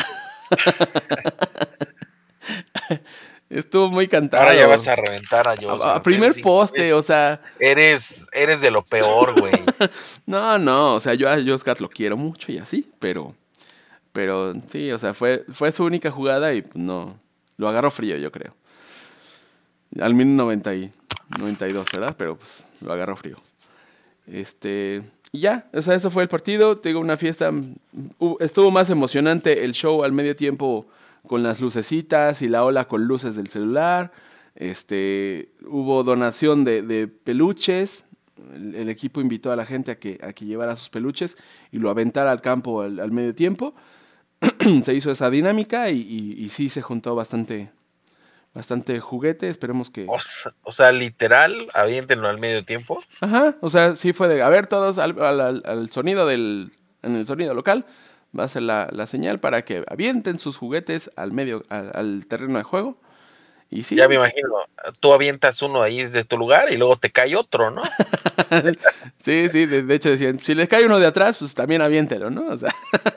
Estuvo muy Ahora ya vas cantado. a reventar a A, Oscar a Gutiérrez. primer poste, Eres, o sea, eres, eres de lo peor, güey. no, no, o sea, yo a Oscar lo quiero mucho y así, pero, pero sí, o sea, fue, fue su única jugada y pues, no, lo agarró frío, yo creo. Al minuto noventa y noventa y dos, ¿verdad? Pero pues lo agarró frío. Este, y ya, o sea, eso fue el partido. Tengo una fiesta. mm, hu- Estuvo más emocionante el show al medio tiempo con las lucecitas y la ola con luces del celular. Este, hubo donación de, de peluches. El, el equipo invitó a la gente a que, a que llevara sus peluches y lo aventara al campo al, al medio tiempo. Se hizo esa dinámica y, y- y sí se juntó bastante, bastante juguete. Esperemos que, O sea, o sea, literal, aviéntenlo al medio tiempo. ajá, o sea, sí fue de, a ver, todos al, al- al- al sonido del, en el sonido local, va a ser la, la señal para que avienten sus juguetes al medio, al, al terreno de juego. Y Ya me sí, imagino, tú avientas uno ahí desde tu lugar y luego te cae otro, ¿no? sí, sí, de, de hecho decían, si les cae uno de atrás, pues también aviéntelo, ¿no? O sea,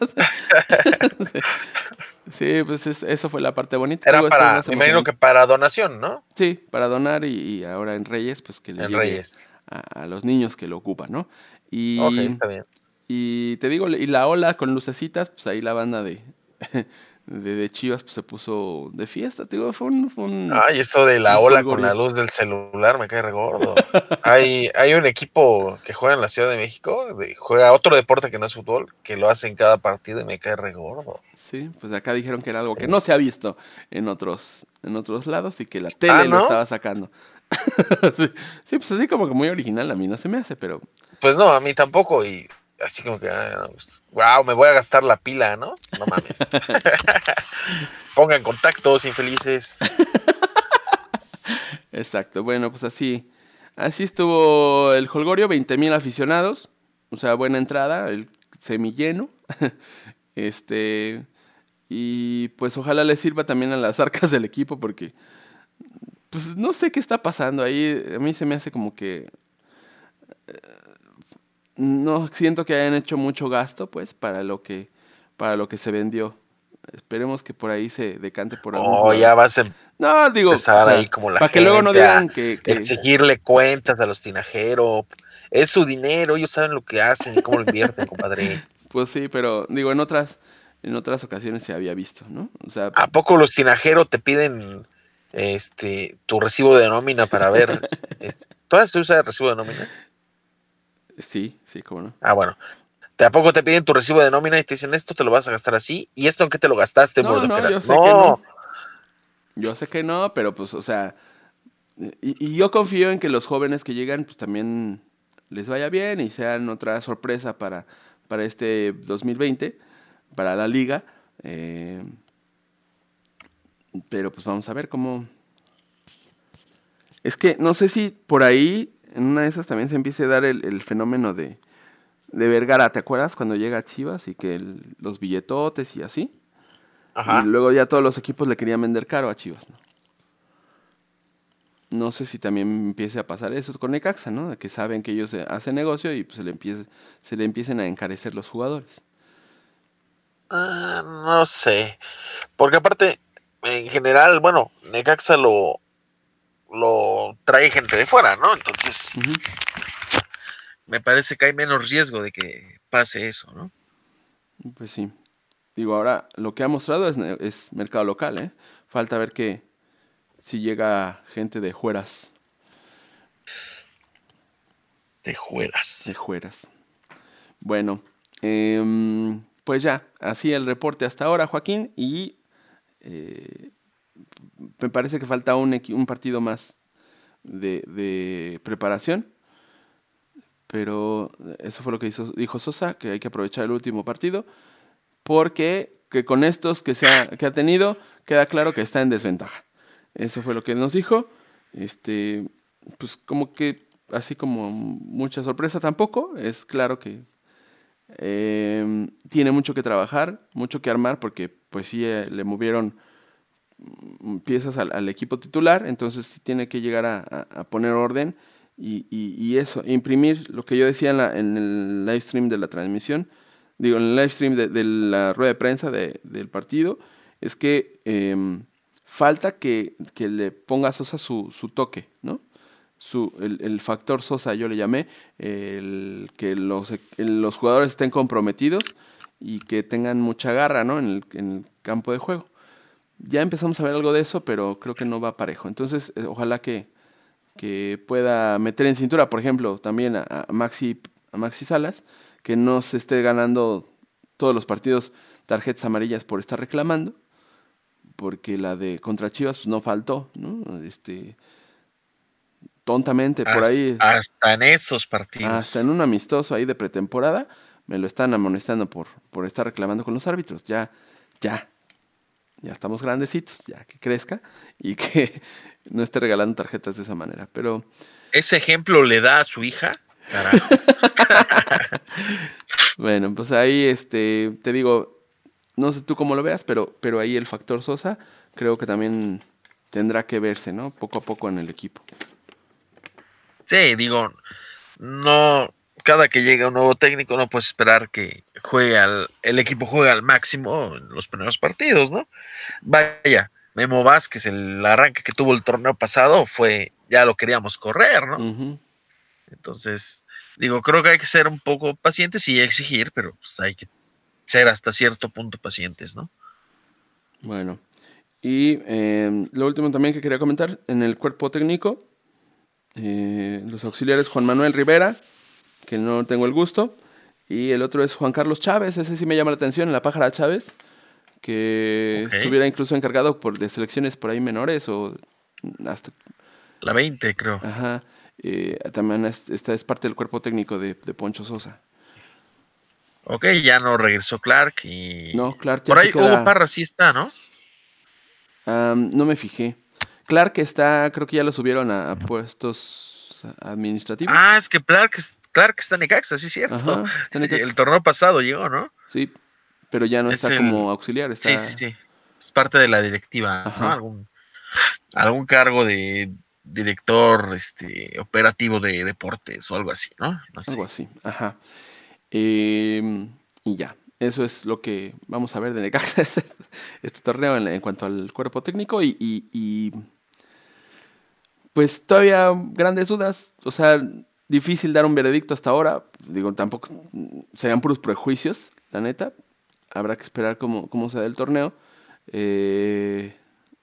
sí, pues es- eso fue la parte bonita, te Era digo, estuvo para, más me imagino que emocionante. para donación, ¿no? Sí, para donar y, y ahora en Reyes, pues que le En llegue Reyes. a, a los niños que lo ocupan, ¿no? Ok, Y, está bien. y te digo, y la ola con lucecitas, pues ahí la banda de, de, de Chivas pues, se puso de fiesta, te digo, fue un, fue un, Ay, eso de la un ola con la jolgorio. luz del celular me cae regordo. Hay, hay un equipo que juega en la Ciudad de México, de- juega otro deporte que no es fútbol, que lo hace en cada partido y me cae regordo. Sí, pues acá dijeron que era algo que Sí. no se ha visto en otros, en otros lados y que la Ah, tele lo ¿no? estaba sacando. Sí, sí, pues así como que muy original a mí no se me hace, pero Pues no, a mí tampoco. Y así como que, wow, me voy a gastar la pila, ¿no? No mames. Pongan contactos, infelices. exacto. Bueno, pues así, así estuvo el Holgorio, veinte mil aficionados, o sea, buena entrada, el semilleno. Este, y pues ojalá le sirva también a las arcas del equipo porque, pues no sé qué está pasando ahí. A mí se me hace como que no siento que hayan hecho mucho gasto, pues, para lo que, para lo que se vendió. Esperemos que por ahí se decante por algún Oh, jugador. ya vas a No, digo, o empezar ahí sea, como la para que luego no gente a digan que, que, exigirle cuentas a los tinajeros. Es su dinero, ellos saben lo que hacen y cómo lo invierten, compadre. pues sí, pero digo, en otras, en otras ocasiones se había visto, ¿no? O sea, ¿A poco los tinajeros te piden este tu recibo de nómina para ver? Es, ¿todavía se usa el recibo de nómina? sí, sí, cómo no. Ah, bueno. ¿De a poco te piden tu recibo de nómina y te dicen esto te lo vas a gastar así? ¿Y esto en qué te lo gastaste, No, no, yo Mordoqueras? sé que no. No. Yo sé que no, pero pues, o sea, y, y yo confío en que los jóvenes que llegan, pues también les vaya bien y sean otra sorpresa para, para este dos mil veinte, para la liga. Eh, pero pues vamos a ver cómo... Es que no sé si por ahí, en una de esas también se empiece a dar el, el fenómeno de, de Vergara. ¿Te acuerdas cuando llega a Chivas y que el- los billetotes y así? Y Ajá. luego ya todos los equipos le querían vender caro a Chivas, ¿no? No sé si también empiece a pasar eso con Necaxa, ¿no? De que saben que ellos eh, hacen negocio y pues se le, empiece, se le empiecen a encarecer los jugadores. Ah, no sé. Porque aparte, en general, bueno, Necaxa lo, lo trae gente de fuera, ¿no? Entonces, Ujú. me parece que hay menos riesgo de que pase eso, ¿no? Pues sí. Digo, ahora lo que ha mostrado es, ne- es mercado local, ¿eh? Falta ver que si llega gente de fueras, De de juegas. fueras. Bueno, em, pues ya, así el reporte hasta ahora, Joaquín, y eh, me parece que falta un, equi- un partido más de, de preparación, pero eso fue lo que hizo, dijo Sosa, que hay que aprovechar el último partido, porque que con estos que, se ha, que ha tenido, queda claro que está en desventaja. Eso fue lo que nos dijo. Este, pues como que, así como mucha sorpresa tampoco, es claro que eh, tiene mucho que trabajar, mucho que armar, porque pues sí eh, le movieron mm, piezas al, al equipo titular, entonces sí tiene que llegar a, a- a poner orden y, y- y eso, imprimir lo que yo decía en, la- en el live stream de la transmisión, digo, en el live stream de, de la rueda de prensa de- del partido, es que em, falta que, que le ponga a Sosa su, su toque, ¿no? Su, el, el factor Sosa, yo le llamé, el que los, los jugadores estén comprometidos y que tengan mucha garra, ¿no? En el, en el campo de juego. Ya empezamos a ver algo de eso, pero creo que no va parejo. Entonces, eh, ojalá que, que pueda meter en cintura, por ejemplo, también a, a Maxi, a Maxi Salas, que no se esté ganando todos los partidos tarjetas amarillas por estar reclamando, porque la de contra Chivas pues, no faltó, ¿no? Este, tontamente por Hasta, ahí, hasta en esos hasta en partidos. un amistoso ahí de pretemporada, me lo están amonestando por, por estar reclamando con los árbitros. Ya, ya, ya estamos grandecitos, ya que crezca y que no esté regalando tarjetas de esa manera. Pero Ese ejemplo le da a su hija, carajo. bueno, pues ahí este, te digo, no sé tú cómo lo veas, pero, pero ahí el factor Sosa creo que también tendrá que verse, ¿no? Poco a poco en el equipo. Sí, digo, no, cada que llega un nuevo técnico no puedes esperar que juegue al, el equipo juegue al máximo en los primeros partidos, ¿no? Vaya, Memo Vázquez, el arranque que tuvo el torneo pasado fue, ya lo queríamos correr, ¿no? Ujú. Entonces, digo, creo que hay que ser un poco pacientes y exigir, pero pues hay que ser hasta cierto punto pacientes, ¿no? Bueno, y eh, lo último también que quería comentar, en el cuerpo técnico, eh, los auxiliares Juan Manuel Rivera, que no tengo el gusto, y el otro es Juan Carlos Chávez, ese sí me llama la atención, la pájara Chávez, que Ok, estuviera incluso encargado por de selecciones por ahí menores o hasta, la veinte creo. ajá, eh, también es- esta es parte del cuerpo técnico de, de Poncho Sosa. Ok, ya no regresó Clark y No, Clark ya por se ahí Hugo queda, Parra sí está, ¿no? am, no me fijé. Clark está, creo que ya lo subieron a, a puestos administrativos. Ah, es que Clark, es- Clark está en Necaxa, sí es cierto. Ajá, está en El Necaxa. torneo pasado llegó, ¿no? Sí, pero ya no Es está el, como auxiliar, sí, sí, está, sí. Es parte de la directiva, ¿no? ajá, Algún, algún cargo de director, este, operativo de deportes o algo así, ¿no? No algo sé. así, ajá. Em, y ya, eso es lo que vamos a ver de Necaxa este, este torneo en, en cuanto al cuerpo técnico y, y- y, pues todavía grandes dudas, o sea, difícil dar un veredicto hasta ahora, digo, tampoco mm, serían puros prejuicios, la neta, habrá que esperar cómo, cómo se da el torneo. Eh,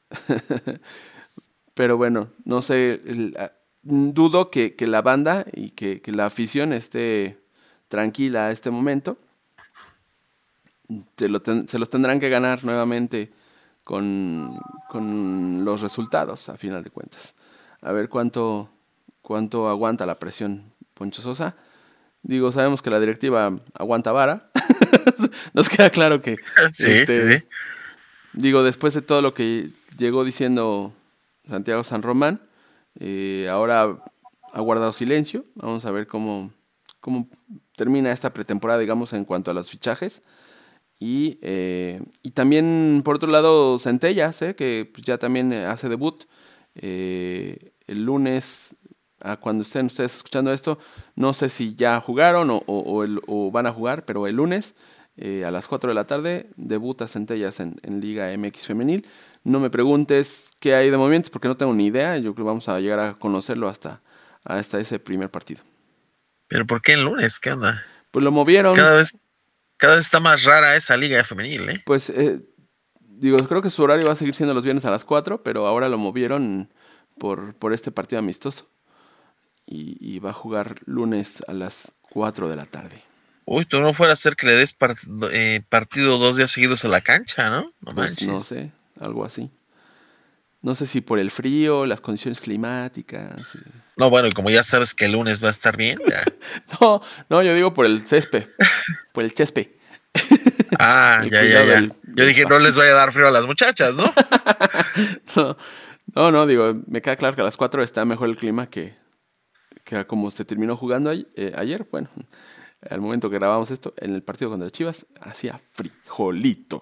pero bueno, no sé, el- a- dudo que, que la banda y que, que la afición esté tranquila a este momento. Se, lo ten- se los tendrán que ganar nuevamente con, con los resultados, a final de cuentas. A ver cuánto, cuánto aguanta la presión Poncho Sosa. Digo, sabemos que la directiva aguanta vara. Nos queda claro que, Sí, sí, este, sí. digo, después de todo lo que llegó diciendo Santiago San Román, eh, ahora ha guardado silencio. Vamos a ver cómo, cómo termina esta pretemporada, digamos, en cuanto a los fichajes. Y, eh, y también, por otro lado, Centellas, ¿eh? Que pues, ya también eh, hace debut. Eh, el lunes, a cuando estén ustedes escuchando esto, no sé si ya jugaron o, o- o el- o van a jugar, pero el lunes eh, a las cuatro de la tarde debuta Centellas en, en Liga M X Femenil. No me preguntes qué hay de movimientos porque no tengo ni idea. Yo creo que vamos a llegar a conocerlo hasta, hasta ese primer partido. ¿Pero por qué el lunes? ¿Qué onda? Pues lo movieron. Cada vez, cada vez está más rara esa liga femenil, ¿eh? Pues, eh, digo, creo que su horario va a seguir siendo los viernes a las cuatro, pero ahora lo movieron por, por este partido amistoso. Y, y va a jugar lunes a las cuatro de la tarde. Uy, tú no fuera a hacer que le des part, eh, partido dos días seguidos a la cancha, ¿no? No Pues manches. no sé, algo así. No sé si por el frío, las condiciones climáticas. Sí. No, bueno, y como ya sabes que el lunes va a estar bien, ya. No, no, yo digo por el césped, por el césped. Ah, El ya, ya, cuidado ya. del- Yo del dije, no les pasto. vaya a dar frío a las muchachas, ¿no? No, no, no, digo, me queda claro que a las cuatro está mejor el clima que, que a como se terminó jugando ay- eh, ayer. Bueno, al momento que grabamos esto, en el partido contra Chivas, hacía frijolito.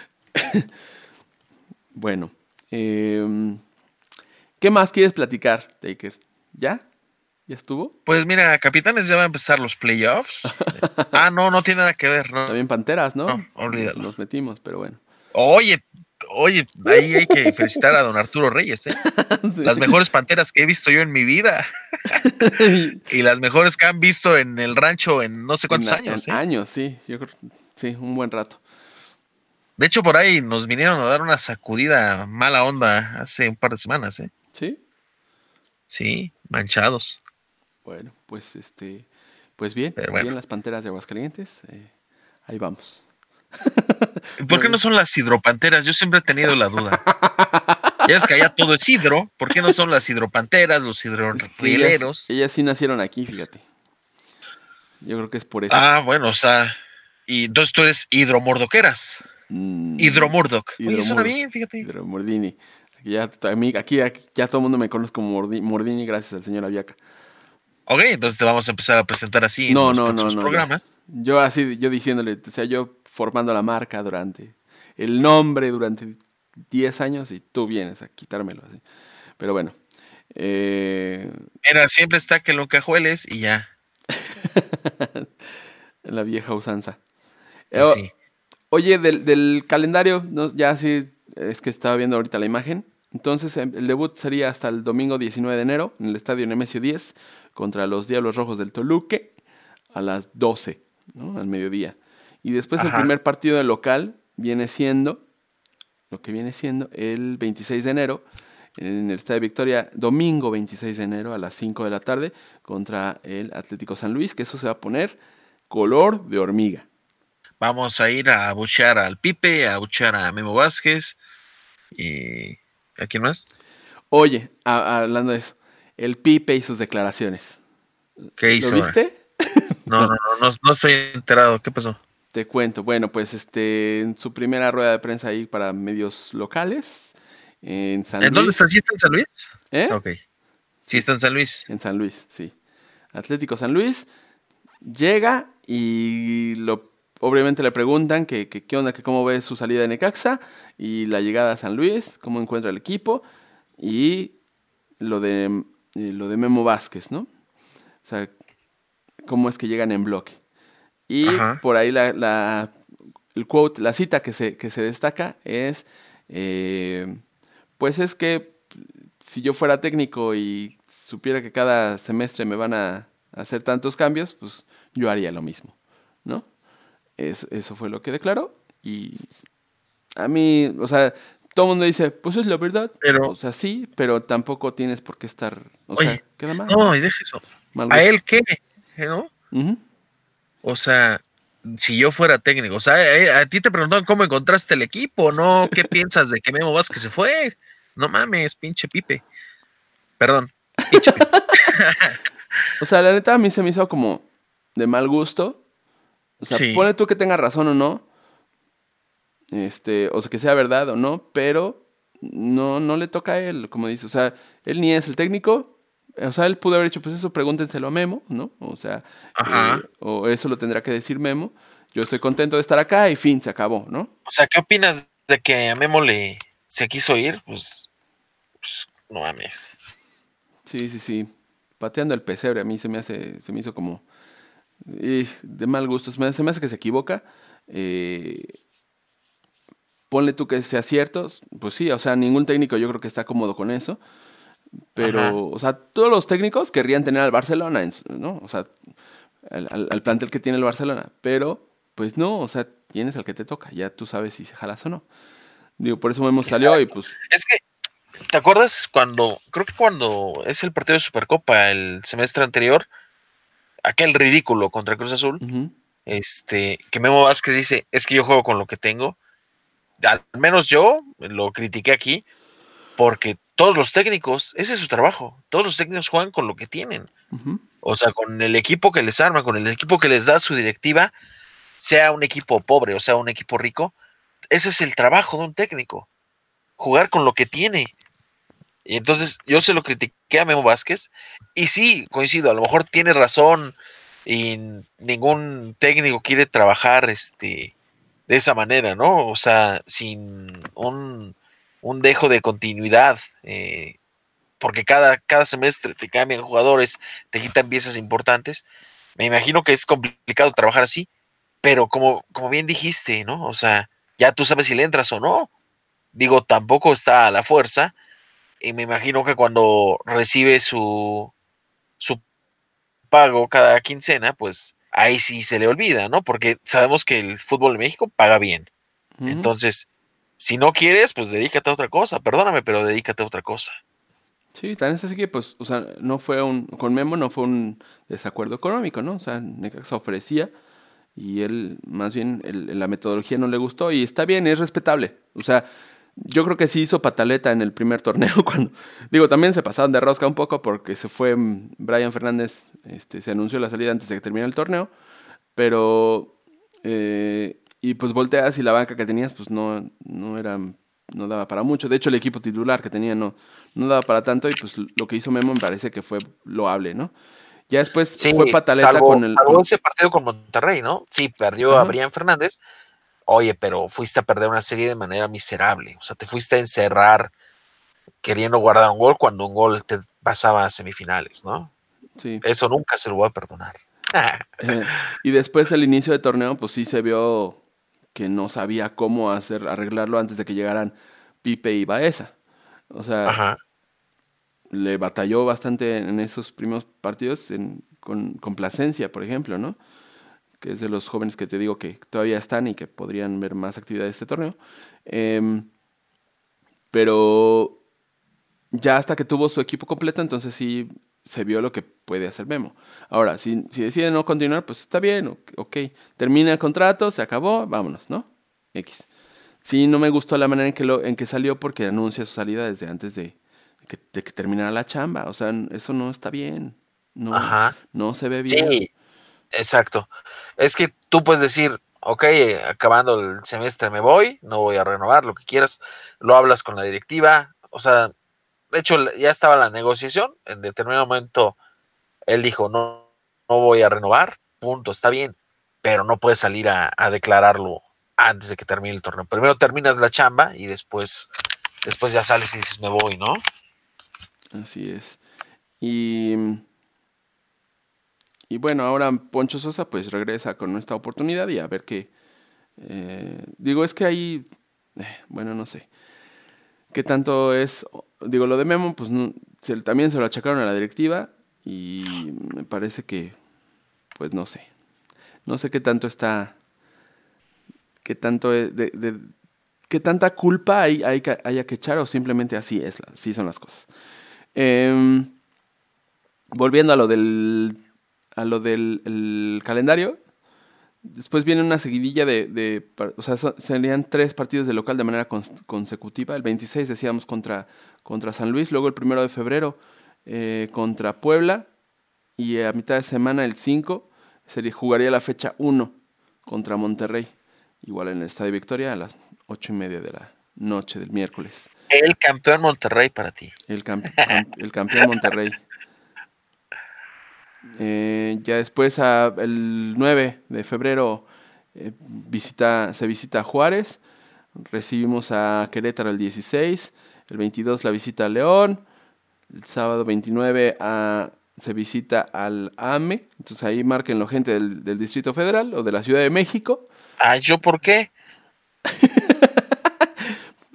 Bueno, em, ¿qué más quieres platicar, Taker? ¿Ya? ¿Ya estuvo? Pues mira, Capitanes ya va a empezar los playoffs. Ah, no, no tiene nada que ver, no, También Panteras, no, ¿no? Nos, olvídalo. nos metimos, pero bueno. Oye, oye, ahí hay que felicitar a don Arturo Reyes, ¿eh? Las mejores panteras que he visto yo en mi vida. Sí. Y las mejores que han visto en el rancho en no sé En, cuántos a- en años, ¿eh? años, sí. Yo creo, sí, un buen rato. De hecho, por ahí nos vinieron a dar una sacudida mala onda hace un par de semanas, ¿eh? ¿Sí? Sí, manchados. Bueno, pues este, pues bien, Pero bueno. bien las Panteras de Aguascalientes. eh, ahí vamos. ¿Por qué Bueno. no son las hidropanteras? Yo siempre he tenido la duda. Ya es que allá todo es hidro. ¿Por qué no son las hidropanteras, los Es que ellas, hidrorieleros? ellas sí nacieron aquí, fíjate. Yo creo que es por eso. Ah, bueno, o sea. Y entonces tú eres hidromordoqueras. Mm, Hidromordoc. Oye, suena Hidromur, bien, fíjate. Hidromordini. Aquí ya, a mí- aquí, aquí ya todo el mundo me conoce como Mordi- Mordini gracias al señor Aviaca. Ok, entonces te vamos a empezar a presentar así en No, los no, no, próximos no, ya. programas. Yo así, yo diciéndole, o sea, yo formando la marca durante el nombre durante diez años y tú vienes a quitármelo así. Pero bueno. eh, Mira, siempre está que lo encajueles y ya. la vieja usanza. Eh, Pues o- sí. oye, del, del calendario, no, ya sí, es que estaba viendo ahorita la imagen. Entonces, em, el debut sería hasta el domingo diecinueve de enero en el estadio Nemesio diez contra los Diablos Rojos del Toluque a las doce, ¿no? Al mediodía. Y después el Ajá. primer partido de local viene siendo, lo que viene siendo el veintiséis de enero en el Estadio Victoria, domingo veintiséis de enero a las cinco de la tarde contra el Atlético San Luis, que eso se va a poner color de hormiga. Vamos a ir a abuchear al Pipe, a abuchear a Memo Vázquez y ¿a quién más? Oye, a- hablando de eso, el Pipe y sus declaraciones. ¿Qué ¿Lo hizo ahora? viste? No, no, no, no, no estoy enterado. ¿Qué pasó? Te cuento. Bueno, pues este, en su primera rueda de prensa ahí para medios locales, en San ¿En dónde está? Luis, ¿Sí está en San Luis? ¿eh? Ok. Sí Sí, está en San Luis. en San Luis, sí. Atlético San Luis llega y lo, obviamente le preguntan que, que qué onda, que cómo ve su salida de Necaxa y la llegada a San Luis, cómo encuentra el equipo y lo de, eh, lo de Memo Vázquez, ¿no? O sea, cómo es que llegan en bloque. Y Ajá. por ahí la, la- el quote, la cita que se, que se destaca es, eh, pues es que si yo fuera técnico y supiera que cada semestre me van a hacer tantos cambios, pues yo haría lo mismo, ¿no? Es- eso fue lo que declaró y a mí, o sea, todo el mundo dice, pues es la verdad, o Pero, sea, sí, pero tampoco tienes por qué estar, o sea, oye, queda mal, no, y deja eso. mal ¿A gusto. él qué? ¿No? Ujú. O sea, si yo fuera técnico, o sea, a, a ti te preguntaron cómo encontraste el equipo, ¿no? ¿Qué piensas de que Memo Vázquez se fue? No mames, pinche Pipe. Perdón, pinche Pipe. O sea, la neta a mí se me hizo como de mal gusto. O sea, Sí, pone tú que tenga razón o no, este, o sea, que sea verdad o no, pero no, no le toca a él, como dice. O sea, él ni es el técnico. O sea, él pudo haber dicho, pues eso pregúntenselo a Memo, ¿no? O sea, eh, ajá. o eso lo tendrá que decir Memo. Yo estoy contento de estar acá y fin, se acabó, ¿no? O sea, ¿qué opinas de que a Memo le se quiso ir? Pues, pues no mames. Sí, sí, sí. Pateando el pesebre a mí se me hace, se me hizo como eh, de mal gusto. Se me, se me hace que se equivoca. eh, ponle tú que sea cierto, pues sí, o sea, ningún técnico yo creo que está cómodo con eso, Ajá. pero, o sea, todos los técnicos querrían tener al Barcelona, en su- ¿no? O sea, al, al- al plantel que tiene el Barcelona, pero, pues no, o sea, tienes al que te toca, ya tú sabes si se jalas o no. Digo, por eso Memo salió y Exacto. pues... Es que, ¿te acuerdas cuando, creo que cuando es el partido de Supercopa el semestre anterior, aquel ridículo contra Cruz Azul, ujú, este, que Memo Vázquez dice, es que yo juego con lo que tengo? Al menos yo lo critiqué aquí, porque todos los técnicos, ese es su trabajo, todos los técnicos juegan con lo que tienen. ujú, O sea, con el equipo que les arma, con el equipo que les da su directiva, sea un equipo pobre o sea un equipo rico, ese es el trabajo de un técnico, jugar con lo que tiene. Y entonces yo se lo critiqué a Memo Vázquez y sí, coincido, a lo mejor tiene razón y ningún técnico quiere trabajar este, de esa manera, ¿no? O sea, sin un, un dejo de continuidad, eh, porque cada, cada semestre te cambian jugadores, te quitan piezas importantes. Me imagino que es complicado trabajar así, pero como, como bien dijiste, ¿no? O sea, ya tú sabes si le entras o no. Digo, tampoco está a la fuerza y me imagino que cuando recibe su, su pago cada quincena, pues ahí sí se le olvida, ¿no? Porque sabemos que el fútbol en México paga bien. ujú. Entonces, si no quieres, pues dedícate a otra cosa. Perdóname, pero dedícate a otra cosa. Sí, tan es así que, pues, o sea, no fue un, con Memo no fue un desacuerdo económico, ¿no? O sea, Necaxa ofrecía y él, más bien, el- la metodología no le gustó y está bien, es respetable. O sea, yo creo que sí hizo pataleta en el primer torneo cuando, digo, también se pasaron de rosca un poco porque se fue mm, Brian Fernández, este, se anunció la salida antes de que termine el torneo, pero, eh, y pues volteas y la banca que tenías, pues no, no era, no daba para mucho. De hecho, el equipo titular que tenía no, no daba para tanto y pues lo que hizo Memo me parece que fue loable, ¿no? Ya después Sí, fue pataleta salvo, con el, salvo con, ese partido con Monterrey, ¿no? Sí, perdió a ajá, Brian Fernández. Oye, pero fuiste a perder una serie de manera miserable. O sea, te fuiste a encerrar queriendo guardar un gol cuando un gol te pasaba a semifinales, ¿no? sí. Eso nunca se lo voy a perdonar. Eh, y después el inicio de torneo, pues sí se vio que no sabía cómo hacer, arreglarlo antes de que llegaran Pipe y Baeza. O sea, Ajá. le batalló bastante en esos primeros partidos en- con, con Plasencia, por ejemplo, ¿no? Que es de los jóvenes que te digo que todavía están y que podrían ver más actividad de este torneo. Em, pero ya hasta que tuvo su equipo completo, entonces sí se vio lo que puede hacer Memo. Ahora, si, si decide no continuar, pues está bien, ok, ok. Termina el contrato, se acabó, vámonos, ¿no? X. Sí, no me gustó la manera en que, lo, en que salió porque anuncia su salida desde antes de que, de que terminara la chamba. O sea, eso no está bien. No, Ajá. no se ve bien. Sí, exacto. Es que tú puedes decir, ok, acabando el semestre me voy, no voy a renovar, lo que quieras, lo hablas con la directiva, o sea, de hecho ya estaba la negociación, en determinado momento él dijo, no, no voy a renovar, punto, está bien, pero no puedes salir a, a declararlo antes de que termine el torneo. Primero terminas la chamba y después, después ya sales y dices, me voy, ¿no? Así es. Y, y bueno, ahora Poncho Sosa pues regresa con esta oportunidad y a ver qué. Eh, digo, es que ahí, eh, bueno, no sé. ¿Qué tanto es? Digo, lo de Memo, pues no- se- también se lo achacaron a la directiva y me parece que, pues no sé. No sé qué tanto está, qué tanto es de, de- qué tanta culpa hay, hay que- haya que echar o simplemente así es, la- así son las cosas. Em, volviendo a lo del, a lo del el calendario, después viene una seguidilla de, de par- o sea, son- serían tres partidos de local de manera cons- consecutiva. El veintiséis decíamos contra, contra San Luis, luego el primero de febrero eh, contra Puebla y a mitad de semana el cinco sería, jugaría la fecha uno contra Monterrey, igual en el Estadio Victoria a las ocho y media de la noche del miércoles. El campeón Monterrey para ti. El, camp- camp- el campeón Monterrey. Eh, ya después, a- el nueve de febrero, eh, visita, se visita a Juárez. Recibimos a Querétaro el dieciséis. El veintidós la visita a León. El sábado veintinueve a- se visita al A M E. Entonces ahí marquen la gente del, del Distrito Federal o de la Ciudad de México. Ah, ¿yo por qué?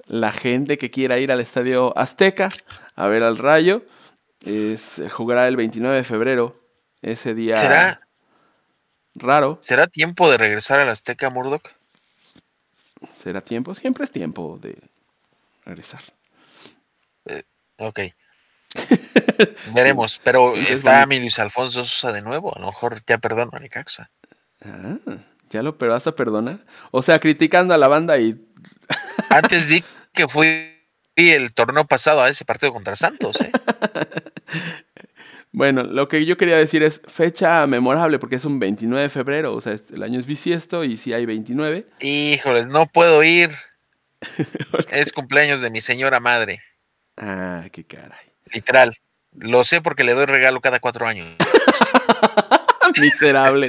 la gente que quiera ir al Estadio Azteca a ver al Rayo, es, jugará el veintinueve de febrero, ese día ¿Será, raro. ¿Será tiempo de regresar al Azteca, Murdoch? ¿Será tiempo? Siempre es tiempo de regresar. Eh, ok. Veremos, pero Siempre es está bonito. mi Luis Alfonso Sosa de nuevo. A lo mejor ya perdono a Necaxa. Ah, ¿ya lo pero vas a perdonar? O sea, criticando a la banda y... Antes di que fui el torneo pasado a ese partido contra Santos, ¿eh? Bueno, lo que yo quería decir es fecha memorable porque es un veintinueve de febrero, o sea, el año es bisiesto y sí hay veintinueve. Híjoles, no puedo ir. Es cumpleaños de mi señora madre. Ah, qué caray. Literal. Lo sé porque le doy regalo cada cuatro años. Miserable.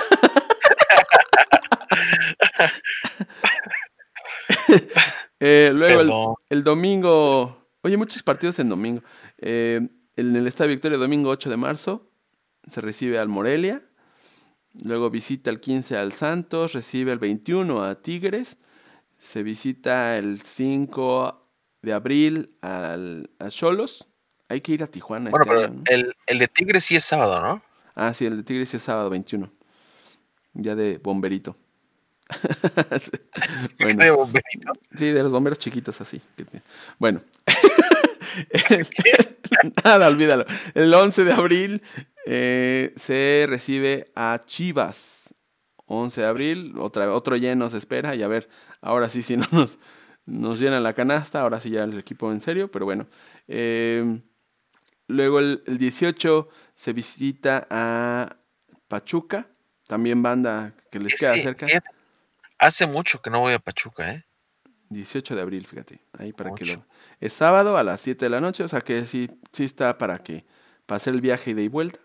Eh, luego el, Perdón. el domingo, oye, muchos partidos en domingo. Eh, en el Estadio Victoria, domingo ocho de marzo, se recibe al Morelia. Luego visita el quince al Santos, recibe el veintiuno a Tigres. Se visita el cinco de abril al, a Xolos. Hay que ir a Tijuana Bueno, este pero año, ¿no? el, el de Tigres sí es sábado, ¿no? Ah, sí, el de Tigres sí es sábado veintiuno. Ya de bomberito. Bueno, De bomberito. sí, de los bomberos chiquitos así. Bueno. Nada, olvídalo. El once de abril eh, se recibe a Chivas. once de abril, otra, otro lleno se espera. Y a ver, ahora sí, si no nos, nos llenan la canasta, ahora sí ya el equipo en serio, pero bueno. Eh, luego el, el dieciocho se visita a Pachuca. También banda que les queda Sí, cerca. fíjate, hace mucho que no voy a Pachuca, ¿eh? dieciocho de abril, fíjate. Ahí para que Mucho. lo... Es sábado a las siete de la noche, o sea que sí, sí está para que pase el viaje ida y vuelta.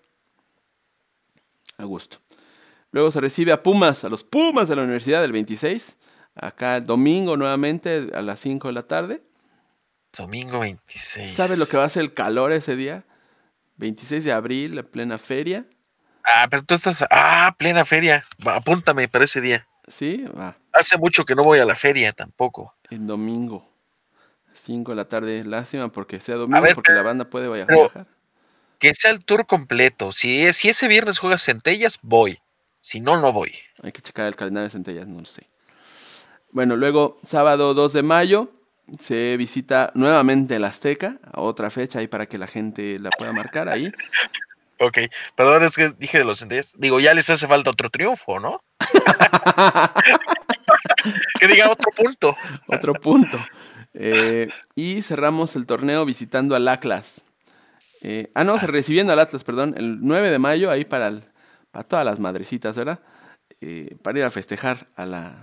A gusto. Luego se recibe a Pumas, a los Pumas de la Universidad del veintiséis. Acá el domingo nuevamente a las cinco de la tarde. Domingo ¿Sabes lo que veintiséis. va a ser el calor ese día? veintiséis de abril, la plena feria. Ah, pero tú estás. Ah, plena feria. Va, apúntame para ese día. Sí, va. Hace mucho que no voy a la feria tampoco. El domingo, cinco de la tarde. Lástima porque sea A domingo, ver, porque la banda puede vaya- pero viajar. que sea el tour completo. Si, es, si ese viernes juegas Centellas, voy. Si no, no voy. Hay que checar el calendario de Centellas, no lo sé. Bueno, luego, sábado dos de mayo, se visita nuevamente el Azteca, a otra fecha ahí para que la gente la pueda marcar ahí. Ok, perdón, es que dije de los Centellas. Digo, ya les hace falta otro triunfo, ¿no? Que diga otro punto. Otro punto. Eh, y cerramos el torneo visitando al Atlas. Eh, ah, no, Ah, recibiendo al Atlas, perdón, el nueve de mayo, ahí para, el- para todas las madrecitas, ¿verdad? Eh, para ir a festejar a la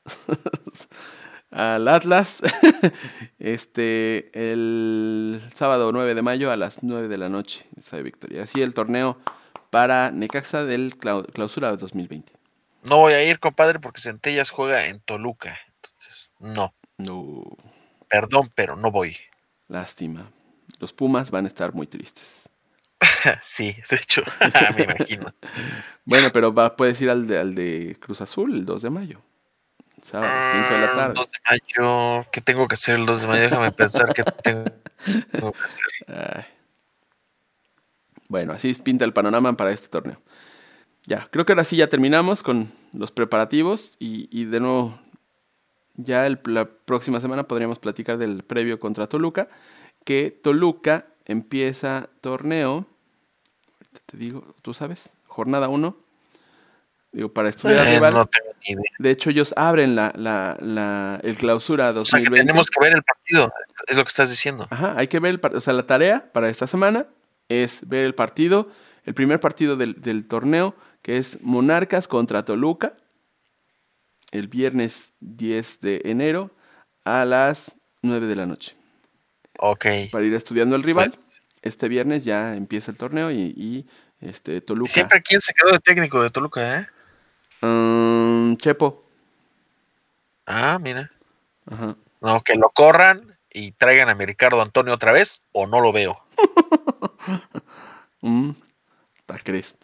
al Atlas. Este, el sábado nueve de mayo a las nueve de la noche, esa de Victoria. Así el torneo para Necaxa del clau- Clausura dos mil veinte. no voy a ir, compadre, porque Centellas juega en Toluca. Entonces, no. No, Perdón, pero no voy. lástima. Los Pumas van a estar muy tristes. Sí, de hecho, me imagino. Bueno, pero va, puedes ir al de, al de Cruz Azul el dos de mayo, sábado, cinco de la Mm, tarde. dos de mayo. ¿Qué tengo que hacer el dos de mayo? Déjame pensar qué tengo que hacer. Ay, bueno, así pinta el panorama para este torneo. Ya, creo que ahora sí ya terminamos con los preparativos y, y de nuevo, ya el- la próxima semana podríamos platicar del previo contra Toluca, que Toluca empieza torneo, ahorita te digo, ¿tú sabes? Jornada uno, digo, para estudiar al Eh, no rival. tengo ni idea. De hecho, ellos abren la, la, la- el clausura O sea que dos mil veinte. tenemos que ver el partido, es lo que estás diciendo. Ajá, hay que ver el partido. O sea, la tarea para esta semana es ver el partido, el primer partido del, del torneo, que es Monarcas contra Toluca, el viernes diez de enero a las nueve de la noche. Ok, Para ir estudiando el rival. pues. Este viernes ya empieza el torneo y, y, este, Toluca. Siempre quién se quedó de técnico de Toluca, ¿eh? Mm, Chepo. Ah, mira. Ajá. No, que lo corran y traigan a mi Ricardo Antonio otra vez, o no lo veo. Mm, ¿ta crees?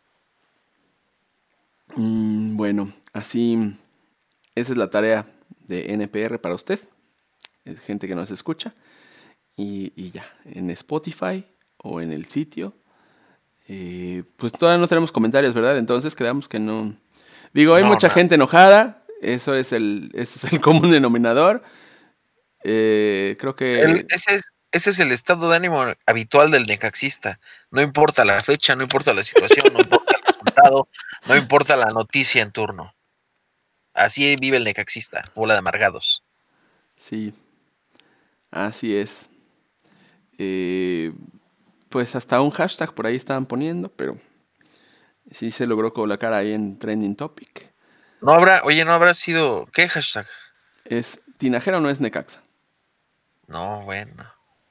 Mm, bueno, así, esa es la tarea de N P R para usted, es gente que nos escucha. Y, y ya, en Spotify o en el sitio. Eh, pues todavía no tenemos comentarios, ¿verdad? Entonces quedamos que no. Digo, hay No, mucha nada. gente enojada. Eso es el, ese es el común denominador. Eh, creo que. El- ese, es, ese es el estado de ánimo habitual del necaxista. No importa la fecha, no importa la situación, no importa el resultado, no importa la noticia en turno. Así vive el necaxista, bola de amargados. Sí, así es. Eh, pues hasta un hashtag por ahí estaban poniendo, pero sí se logró colocar ahí en Trending Topic. No habrá, oye, no habrá sido, ¿qué hashtag? ¿Es Tinajero o no es Necaxa? No, bueno.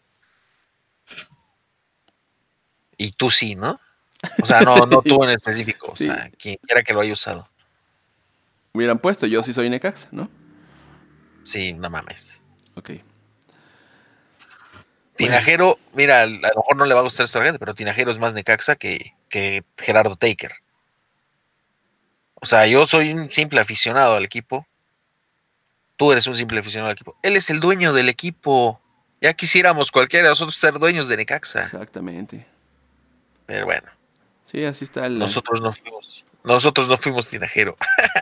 Y tú sí, ¿no? O sea, no, no tú en específico, o Sí, sea, quien quiera que lo haya usado. hubieran puesto yo sí soy Necaxa, ¿no? Sí, no mames. Ok. Bueno, Tinajero, mira, a lo mejor no le va a gustar esto a la gente, pero Tinajero es más Necaxa que, que Gerardo Taker. O sea, yo soy un simple aficionado al equipo. Tú eres un simple aficionado al equipo. Él es el dueño del equipo. Ya quisiéramos cualquiera de nosotros ser dueños de Necaxa. exactamente. Pero bueno, Sí, así está el... nosotros no fuimos. Nosotros no fuimos Tinajero.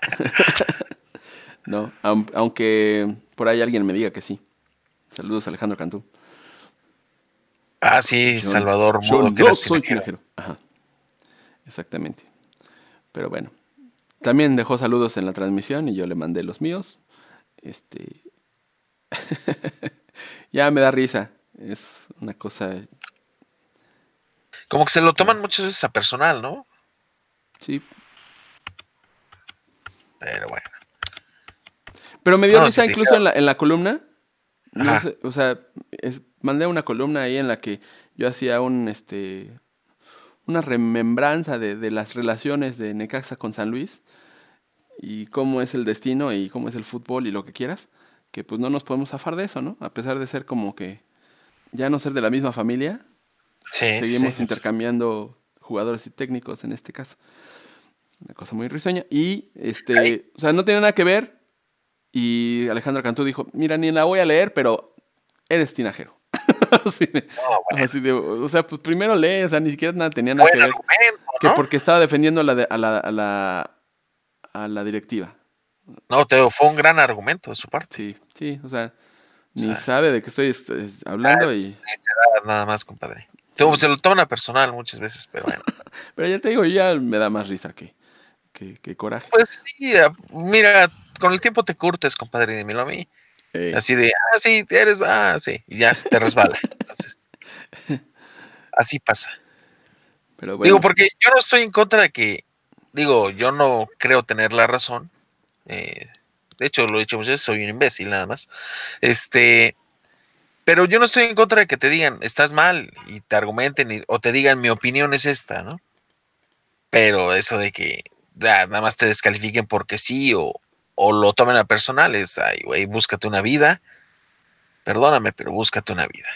No, aun- aunque por ahí alguien me diga que sí. Saludos, Alejandro Cantú. Ah, sí, Yo, Salvador yo Mudo, que no eras soy Tinajero. tinajero. Ajá, exactamente. Pero bueno, también dejó saludos en la transmisión y yo le mandé los míos. Este, ya me da risa. Es una cosa, Como que se lo toman muchas veces a personal, ¿no? sí. Pero bueno. Pero me dio No, si risa te incluso dijeron. en la, en la columna. No Ajá. sé, o sea, es- mandé una columna ahí en la que yo hacía un, este, una remembranza de, de las relaciones de Necaxa con San Luis y cómo es el destino y cómo es el fútbol y lo que quieras, que pues no nos podemos zafar de eso, ¿no? A pesar de ser como que ya no ser de la misma familia, Sí, sí, seguimos sí. intercambiando jugadores y técnicos en este caso. Una cosa muy risueña. Y, Ahí. este, o sea, no tiene nada que ver. Y Alejandro Cantú dijo, mira, ni la voy a leer, pero eres tinajero. Así de, No, bueno. así de, o sea, pues primero lee, o sea, ni siquiera nada, tenía nada Buen que ver. argumento, Que ¿no? porque estaba defendiendo a la, de- a la, a la, a la directiva. No, te digo, fue un gran argumento de su parte. Sí, sí, o sea, O ni sea, sabe de qué estoy este, ah, hablando es y necedad nada más, compadre. Tú, sí. se lo toman a personal muchas veces, pero bueno. Pero ya te digo, ya me da más risa que, que, que coraje. Pues sí, ah, mira, con el tiempo te curtes, compadre, dímelo a mí. Ey, Así de, ah, sí, eres, ah, sí, y ya se te resbala. Entonces, así pasa. pero Digo, bueno, porque yo no estoy en contra de que, digo, yo no creo tener la razón. eh, de hecho, lo he dicho muchas veces, soy un imbécil nada más. Este, pero yo no estoy en contra de que te digan, estás mal, y te argumenten, y- o te digan, mi opinión es esta, ¿no? Pero eso de que ah, nada más te descalifiquen porque sí, o, o lo tomen a personal, es, ay, güey, búscate una vida. Perdóname, pero búscate una vida.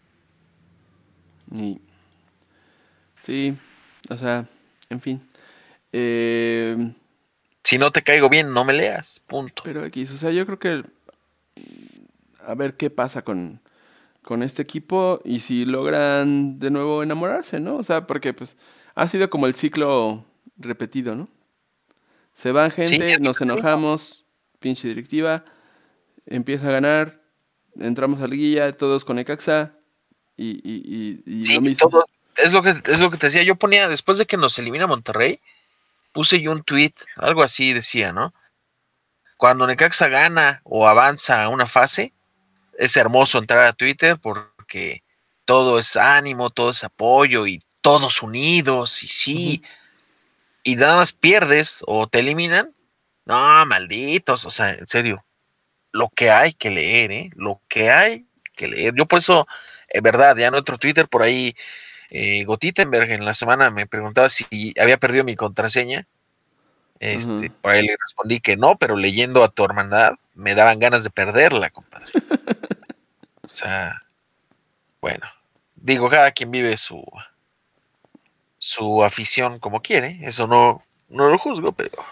y sí, o sea, en fin. Eh, Si no te caigo bien, no me leas, punto. pero X, o sea, yo creo que a ver qué pasa con, con este equipo y si logran de nuevo enamorarse, ¿no? O sea, porque pues ha sido como el ciclo repetido, ¿no? Se van Sí, gente, es lo nos que te digo. enojamos, pinche directiva, empieza a ganar, entramos a liguilla, todos con Necaxa y, y, y, y Sí, lo mismo. todo, es lo que, es lo que te decía. Yo ponía, después de que nos elimina Monterrey, puse yo un tweet, algo así decía, ¿no? Cuando Necaxa gana o avanza a una fase, es hermoso entrar a Twitter porque todo es ánimo, todo es apoyo y todos unidos y Ujú. sí, y nada más pierdes o te eliminan. No, malditos, o sea, en serio, lo que hay que leer, ¿eh? Lo que hay que leer. Yo por eso, en verdad, ya en otro Twitter por ahí, eh, Gotitenberg en la semana me preguntaba si había perdido mi contraseña. Este, Ajá. por ahí le respondí que no, pero leyendo a tu hermandad me daban ganas de perderla, compadre. O sea, bueno, digo, cada quien vive su, su afición como quiere, eso no, no lo juzgo, pero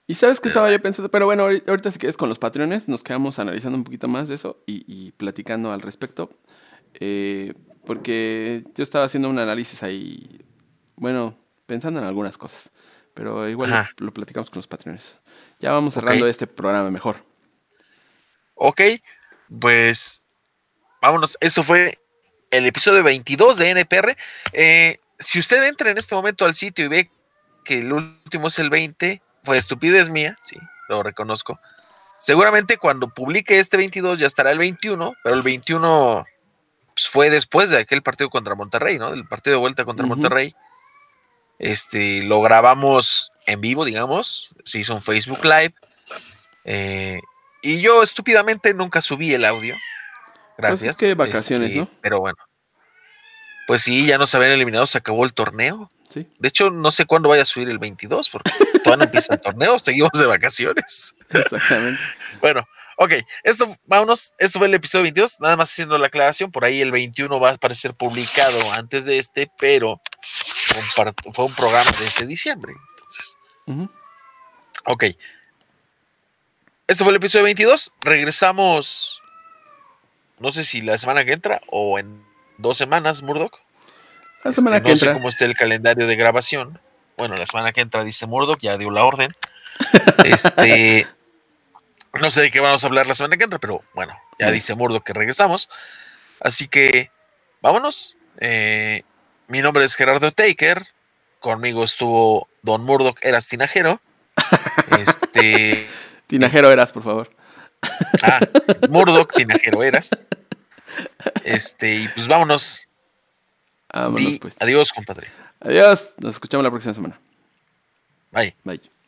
Y sabes que estaba yo pensando, pero bueno, ahorita, ahorita si quieres con los Patreones, nos quedamos analizando un poquito más de eso y, y platicando al respecto. Eh, porque yo estaba haciendo un análisis ahí, bueno, pensando en algunas cosas. Pero igual lo, Ajá, lo platicamos con los Patreones. Ya vamos ok. cerrando este programa mejor. Ok, pues vámonos. Esto fue el episodio veintidós de N P R. Eh, si usted entra en este momento al sitio y ve que el último es el veinte, fue estupidez mía, sí, lo reconozco. Seguramente cuando publique este veintidós ya estará el veintiuno, pero el veintiuno pues, fue después de aquel partido contra Monterrey, ¿no? Del partido de vuelta contra Ujú. Monterrey. Este, lo grabamos en vivo, digamos, se hizo un Facebook Live. Eh, y yo estúpidamente nunca subí el audio. Pues es que Gracias. vacaciones, Este, ¿no? pero bueno. Pues sí, ya nos habían eliminado, se acabó el torneo. Sí, De hecho, no sé cuándo vaya a subir el veintidós, porque todavía no empieza el torneo, seguimos de vacaciones. exactamente. Bueno, ok, esto, vámonos, esto fue el episodio veintidós, nada más haciendo la aclaración, por ahí el veintiuno va a aparecer publicado antes de este, pero fue un, par- fue un programa desde diciembre. Entonces, Ujú. ok, esto fue el episodio veintidós, regresamos, no sé si la semana que entra o en dos semanas, Murdoch. La Este, semana que no sé entra. cómo esté el calendario de grabación. Bueno, la semana que entra dice Murdoch, ya dio la orden. Este, no sé de qué vamos a hablar la semana que entra, pero bueno, ya Eh, dice Murdoch que regresamos. Así que vámonos. Eh, mi nombre es Gerardo Taker. Conmigo estuvo Don Murdoch Eras Tinajero. Este. Tinajero eras, por favor. Ah, Murdoch Tinajero Eras. Este, y pues vámonos. Vámonos Di pues. adiós, compadre. Adiós. Nos escuchamos la próxima semana. Bye. Bye.